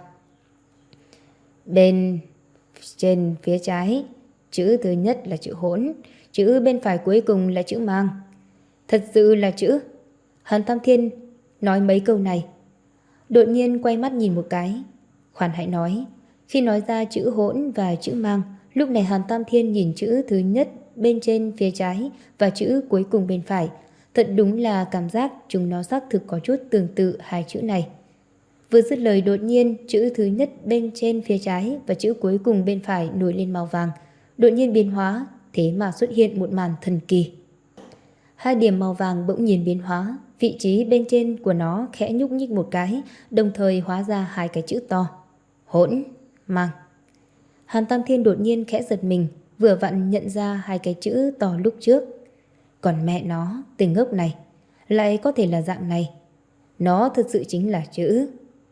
Bên trên phía trái, chữ thứ nhất là chữ hỗn, chữ bên phải cuối cùng là chữ mang. Thật sự là chữ. Hàn Tam Thiên nói mấy câu này, đột nhiên quay mắt nhìn một cái. Khoan hãy nói, khi nói ra chữ hỗn và chữ mang, lúc này Hàn Tam Thiên nhìn chữ thứ nhất bên trên phía trái và chữ cuối cùng bên phải. Thật đúng là cảm giác chúng nó xác thực có chút tương tự hai chữ này. Vừa dứt lời đột nhiên chữ thứ nhất bên trên phía trái và chữ cuối cùng bên phải nổi lên màu vàng, đột nhiên biến hóa, thế mà xuất hiện một màn thần kỳ. Hai điểm màu vàng bỗng nhiên biến hóa, vị trí bên trên của nó khẽ nhúc nhích một cái, đồng thời hóa ra hai cái chữ to. Hỗn, mang. Hàn Tam Thiên đột nhiên khẽ giật mình, vừa vặn nhận ra hai cái chữ to lúc trước. Còn mẹ nó, tên ngốc này, lại có thể là dạng này. Nó thực sự chính là chữ.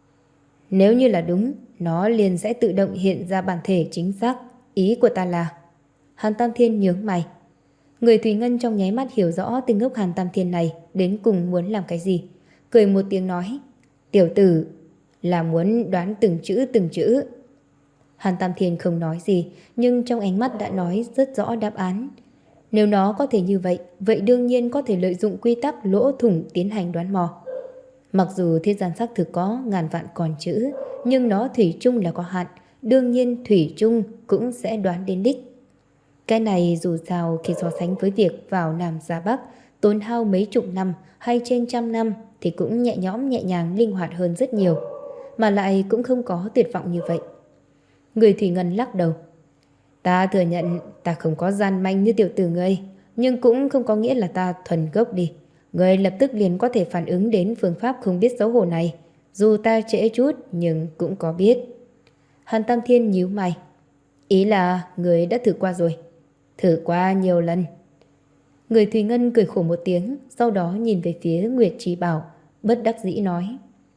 Nếu như là đúng, nó liền sẽ tự động hiện ra bản thể chính xác. Ý của ta là... Hàn Tam Thiên nhướng mày. Người Thủy Ngân trong nháy mắt hiểu rõ tên ngốc Hàn Tam Thiên này đến cùng muốn làm cái gì. Cười một tiếng nói, tiểu tử là muốn đoán từng chữ từng chữ. Hàn Tam Thiên không nói gì, nhưng trong ánh mắt đã nói rất rõ đáp án. Nếu nó có thể như vậy, vậy đương nhiên có thể lợi dụng quy tắc lỗ thủng tiến hành đoán mò. Mặc dù thế gian xác thực có ngàn vạn con chữ, nhưng nó thủy chung là có hạn, đương nhiên thủy chung cũng sẽ đoán đến đích. Cái này dù sao khi so sánh với việc vào Nam ra Bắc, tốn hao mấy chục năm hay trên trăm năm thì cũng nhẹ nhõm nhẹ nhàng linh hoạt hơn rất nhiều, mà lại cũng không có tuyệt vọng như vậy. Người Thủy Ngân lắc đầu. Ta thừa nhận ta không có gian manh như tiểu tử ngươi, nhưng cũng không có nghĩa là ta thuần gốc đi. Ngươi lập tức liền có thể phản ứng đến phương pháp không biết xấu hổ này. Dù ta trễ chút nhưng cũng có biết. Hàn Tam Thiên nhíu mày. Ý là ngươi đã thử qua rồi. Thử qua nhiều lần. Người Thùy Ngân cười khổ một tiếng, sau đó nhìn về phía Nguyệt Trí Bảo, bất đắc dĩ nói.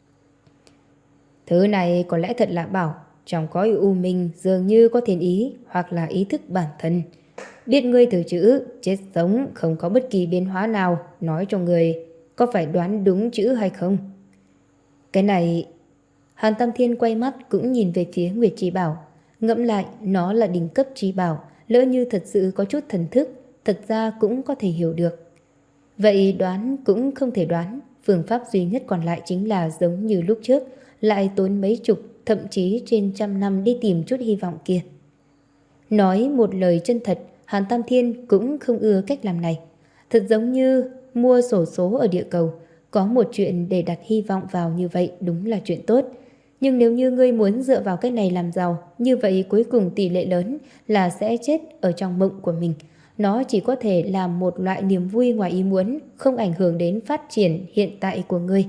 Thứ này có lẽ thật là bảo, trong cõi u minh dường như có thiên ý hoặc là ý thức bản thân. Biết ngươi thử chữ, chết sống không có bất kỳ biến hóa nào, nói cho người có phải đoán đúng chữ hay không. Cái này... Hàn Tam Thiên quay mắt cũng nhìn về phía Nguyệt Trí Bảo. Ngẫm lại, nó là đỉnh cấp trí bảo, lỡ như thật sự có chút thần thức, thật ra cũng có thể hiểu được. Vậy đoán cũng không thể đoán, phương pháp duy nhất còn lại chính là giống như lúc trước, lại tốn mấy chục, thậm chí trên trăm năm đi tìm chút hy vọng kia. Nói một lời chân thật, Hàn Tam Thiên cũng không ưa cách làm này. Thật giống như mua xổ số ở địa cầu, có một chuyện để đặt hy vọng vào như vậy đúng là chuyện tốt. Nhưng nếu như ngươi muốn dựa vào cái này làm giàu, như vậy cuối cùng tỷ lệ lớn là sẽ chết ở trong mộng của mình. Nó chỉ có thể là một loại niềm vui ngoài ý muốn, không ảnh hưởng đến phát triển hiện tại của ngươi.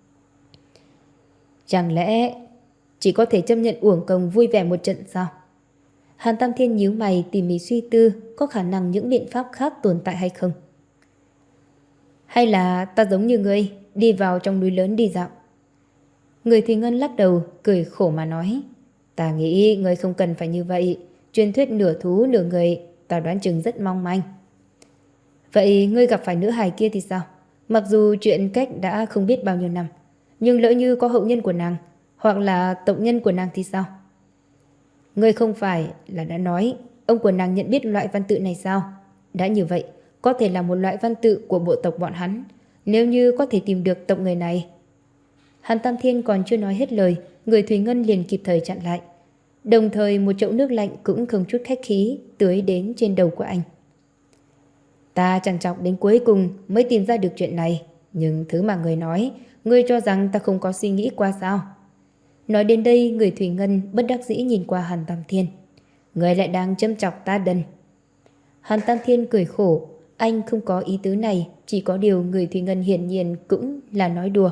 Chẳng lẽ chỉ có thể chấp nhận uổng công vui vẻ một trận sao? Hàn Tam Thiên nhíu mày tỉ mỉ suy tư, có khả năng những biện pháp khác tồn tại hay không? Hay là ta giống như ngươi, đi vào trong núi lớn đi dạo? Người Thùy Ngân lắc đầu, cười khổ mà nói. Ta nghĩ ngươi không cần phải như vậy. Truyền thuyết nửa thú nửa người, ta đoán chừng rất mong manh. Vậy ngươi gặp phải nữ hài kia thì sao? Mặc dù chuyện cách đã không biết bao nhiêu năm, nhưng lỡ như có hậu nhân của nàng, hoặc là tộc nhân của nàng thì sao? Ngươi không phải là đã nói ông của nàng nhận biết loại văn tự này sao? Đã như vậy, có thể là một loại văn tự của bộ tộc bọn hắn. Nếu như có thể tìm được tộc người này. Hàn Tam Thiên còn chưa nói hết lời, người Thủy Ngân liền kịp thời chặn lại. Đồng thời một chậu nước lạnh cũng không chút khách khí tưới đến trên đầu của anh. Ta trằn trọc đến cuối cùng mới tìm ra được chuyện này. Nhưng thứ mà người nói, ngươi cho rằng ta không có suy nghĩ qua sao? Nói đến đây, người Thủy Ngân bất đắc dĩ nhìn qua Hàn Tam Thiên. Người lại đang châm chọc ta đần. Hàn Tam Thiên cười khổ. Anh không có ý tứ này, chỉ có điều người Thủy Ngân hiển nhiên cũng là nói đùa.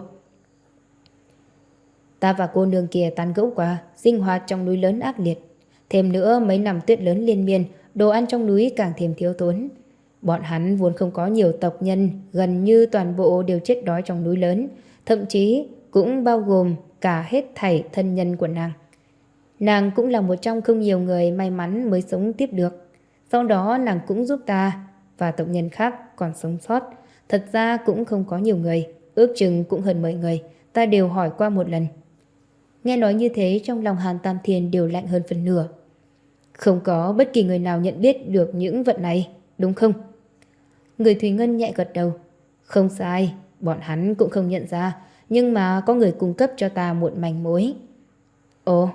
Ta và cô nương kia tán gẫu qua, sinh hoạt trong núi lớn ác liệt. Thêm nữa mấy năm tuyết lớn liên miên, đồ ăn trong núi càng thêm thiếu thốn. Bọn hắn vốn không có nhiều tộc nhân, gần như toàn bộ đều chết đói trong núi lớn, thậm chí cũng bao gồm cả hết thảy thân nhân của nàng. Nàng cũng là một trong không nhiều người may mắn mới sống tiếp được. Sau đó nàng cũng giúp ta và tộc nhân khác còn sống sót. Thật ra cũng không có nhiều người, ước chừng cũng hơn mười người, ta đều hỏi qua một lần. Nghe nói như thế, trong lòng Hàn Tam Thiên đều lạnh hơn phần nửa. Không có bất kỳ người nào nhận biết được những vật này, đúng không? Người Thủy Ngân nhẹ gật đầu. Không sai, bọn hắn cũng không nhận ra, nhưng mà có người cung cấp cho ta một manh mối. Ồ,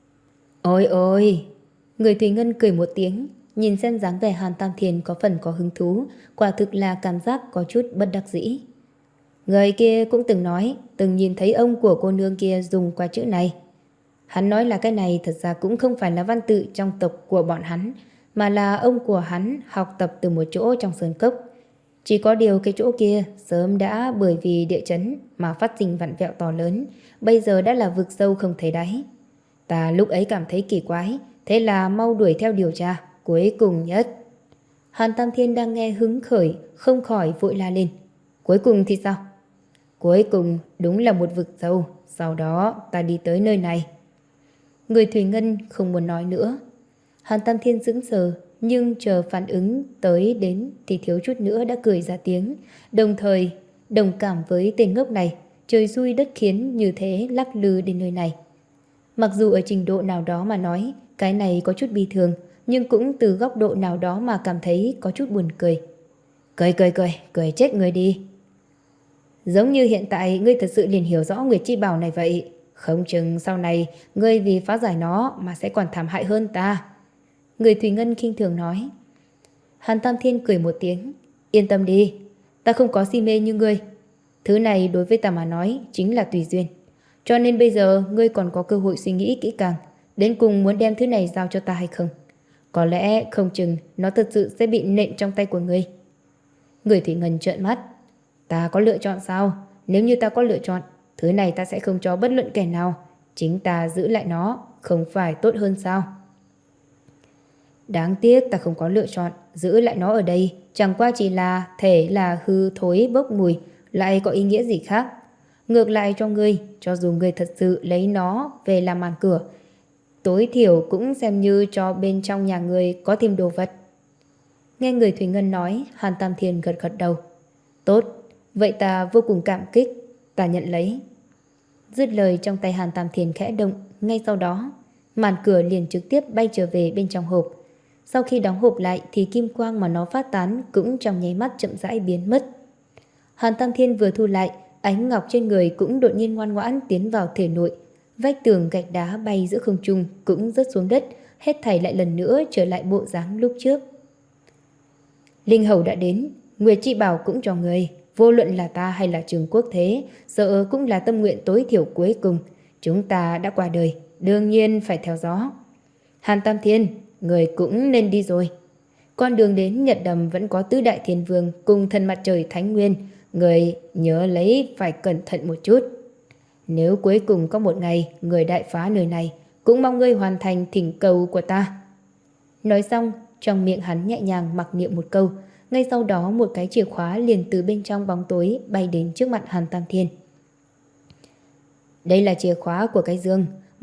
ôi ôi. Người Thủy Ngân cười một tiếng, nhìn xem dáng vẻ Hàn Tam Thiên có phần có hứng thú, quả thực là cảm giác có chút bất đắc dĩ. Người kia cũng từng nói, từng nhìn thấy ông của cô nương kia dùng qua chữ này. Hắn nói là cái này thật ra cũng không phải là văn tự trong tộc của bọn hắn, mà là ông của hắn học tập từ một chỗ trong sơn cốc. Chỉ có điều cái chỗ kia sớm đã bởi vì địa chấn mà phát sinh vặn vẹo to lớn, bây giờ đã là vực sâu không thấy đáy. Ta lúc ấy cảm thấy kỳ quái, thế là mau đuổi theo điều tra, cuối cùng nhất. Hàn Tam Thiên đang nghe hứng khởi, không khỏi vội la lên. Cuối cùng thì sao? Cuối cùng đúng là một vực sâu, sau đó ta đi tới nơi này. Người Thủy Ngân không muốn nói nữa. Hàn Tam Thiên sững sờ, nhưng chờ phản ứng tới đến thì thiếu chút nữa đã cười ra tiếng. Đồng thời đồng cảm với tên ngốc này, trời xui đất khiến như thế lắc lư đến nơi này. Mặc dù ở trình độ nào đó mà nói cái này có chút bi thường, nhưng cũng từ góc độ nào đó mà cảm thấy có chút buồn cười. Cười cười cười, cười chết người đi. Giống như hiện tại ngươi thật sự liền hiểu rõ Nguyệt Chi Bảo này vậy. Không chừng sau này ngươi vì phá giải nó mà sẽ còn thảm hại hơn ta. Người Thủy Ngân khinh thường nói. Hàn Tam Thiên cười một tiếng. Yên tâm đi, ta không có si mê như ngươi. Thứ này đối với ta mà nói chính là tùy duyên. Cho nên bây giờ ngươi còn có cơ hội suy nghĩ kỹ càng, đến cùng muốn đem thứ này giao cho ta hay không. Có lẽ không chừng nó thật sự sẽ bị nện trong tay của ngươi. Người Thủy Ngân trợn mắt. Ta có lựa chọn sao? Nếu như ta có lựa chọn, thứ này ta sẽ không cho bất luận kẻ nào. Chính ta giữ lại nó, không phải tốt hơn sao? Đáng tiếc ta không có lựa chọn, giữ lại nó ở đây chẳng qua chỉ là thể là hư thối bốc mùi, lại có ý nghĩa gì khác. Ngược lại cho ngươi, cho dù ngươi thật sự lấy nó về làm màn cửa, tối thiểu cũng xem như cho bên trong nhà ngươi có thêm đồ vật. Nghe người Thủy Ngân nói, Hàn Tam Thiên gật gật đầu. Tốt, vậy ta vô cùng cảm kích, ta nhận lấy. Dứt lời, trong tay Hàn Tam Thiên khẽ động, ngay sau đó màn cửa liền trực tiếp bay trở về bên trong hộp. Sau khi đóng hộp lại thì kim quang mà nó phát tán cũng trong nháy mắt chậm rãi biến mất. Hàn Tam Thiên vừa thu lại, ánh ngọc trên người cũng đột nhiên ngoan ngoãn tiến vào thể nội. Vách tường gạch đá bay giữa không trung cũng rớt xuống đất, hết thảy lại lần nữa trở lại bộ dáng lúc trước. Linh hầu đã đến, Nguyệt Chi Bảo cũng cho người. Vô luận là ta hay là Trường Quốc Thế, sợ cũng là tâm nguyện tối thiểu cuối cùng. Chúng ta đã qua đời, đương nhiên phải theo gió. Hàn Tam Thiên, người cũng nên đi rồi. Con đường đến Nhật Đầm vẫn có tứ đại thiên vương cùng thần mặt trời Thánh Nguyên. Người nhớ lấy phải cẩn thận một chút. Nếu cuối cùng có một ngày người đại phá nơi này, cũng mong ngươi hoàn thành thỉnh cầu của ta. Nói xong, trong miệng hắn nhẹ nhàng mặc niệm một câu. Ngay sau đó một cái chìa khóa liền từ bên trong bóng tối bay đến trước mặt Hàn Tam Thiên. Đây là chìa khóa của cái dương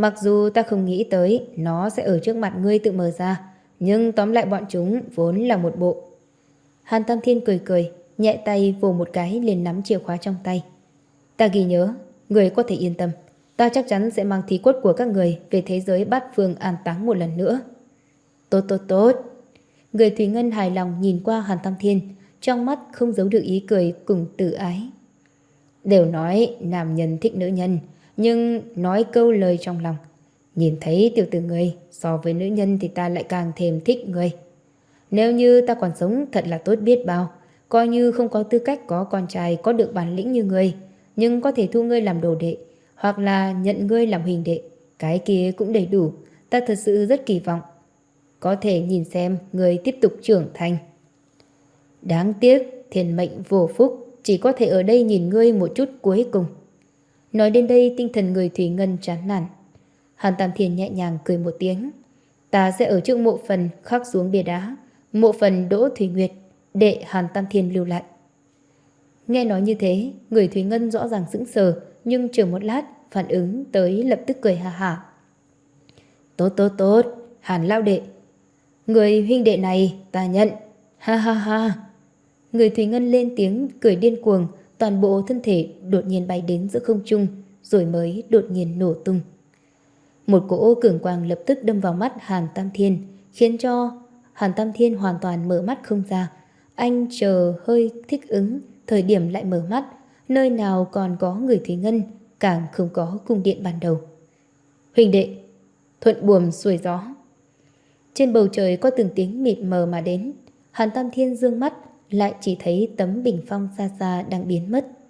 Mặc dù ta không nghĩ tới nó sẽ ở trước mặt ngươi tự mở ra, nhưng tóm lại bọn chúng vốn là một bộ. Hàn Tam Thiên cười cười, nhẹ tay vồ một cái liền nắm chìa khóa trong tay. Ta ghi nhớ, người có thể yên tâm. Ta chắc chắn sẽ mang thi cốt của các người về thế giới bát phương an táng một lần nữa. Tốt tốt tốt. Người Thủy Ngân hài lòng nhìn qua Hàn Tam Thiên, trong mắt không giấu được ý cười cùng tự ái. Đều nói nam nhân thích nữ nhân, nhưng nói câu lời trong lòng. Nhìn thấy tiểu tử người, so với nữ nhân thì ta lại càng thêm thích người. Nếu như ta còn sống thật là tốt biết bao, coi như không có tư cách có con trai có được bản lĩnh như ngươi, nhưng có thể thu ngươi làm đồ đệ, hoặc là nhận ngươi làm huỳnh đệ, cái kia cũng đầy đủ. Ta thật sự rất kỳ vọng có thể nhìn xem ngươi tiếp tục trưởng thành. Đáng tiếc thiên mệnh vô phúc, chỉ có thể ở đây nhìn ngươi một chút cuối cùng. Nói đến đây tinh thần người Thủy Ngân chán nản. Hàn Tam Thiên nhẹ nhàng cười một tiếng. Ta sẽ ở trước mộ phần khắc xuống bia đá, mộ phần Đỗ Thủy Nguyệt, đệ Hàn Tam Thiên lưu lại. Nghe nói như thế, người Thủy Ngân rõ ràng sững sờ, nhưng chờ một lát phản ứng tới lập tức cười ha hả. Tốt tốt tốt, Hàn lão đệ, người huynh đệ này ta nhận, ha ha ha. Người Thủy Ngân lên tiếng cười điên cuồng, toàn bộ thân thể đột nhiên bay đến giữa không trung, rồi mới đột nhiên nổ tung. Một cỗ cường quang lập tức đâm vào mắt Hàn Tam Thiên, khiến cho Hàn Tam Thiên hoàn toàn mở mắt không ra. Anh chờ hơi thích ứng, thời điểm lại mở mắt, nơi nào còn có người Thủy Ngân, càng không có cung điện ban đầu. Huynh đệ, thuận buồm xuôi gió. Trên bầu trời có từng tiếng mịt mờ mà đến. Hàn Tam Thiên dương mắt, lại chỉ thấy tấm bình phong xa xa đang biến mất.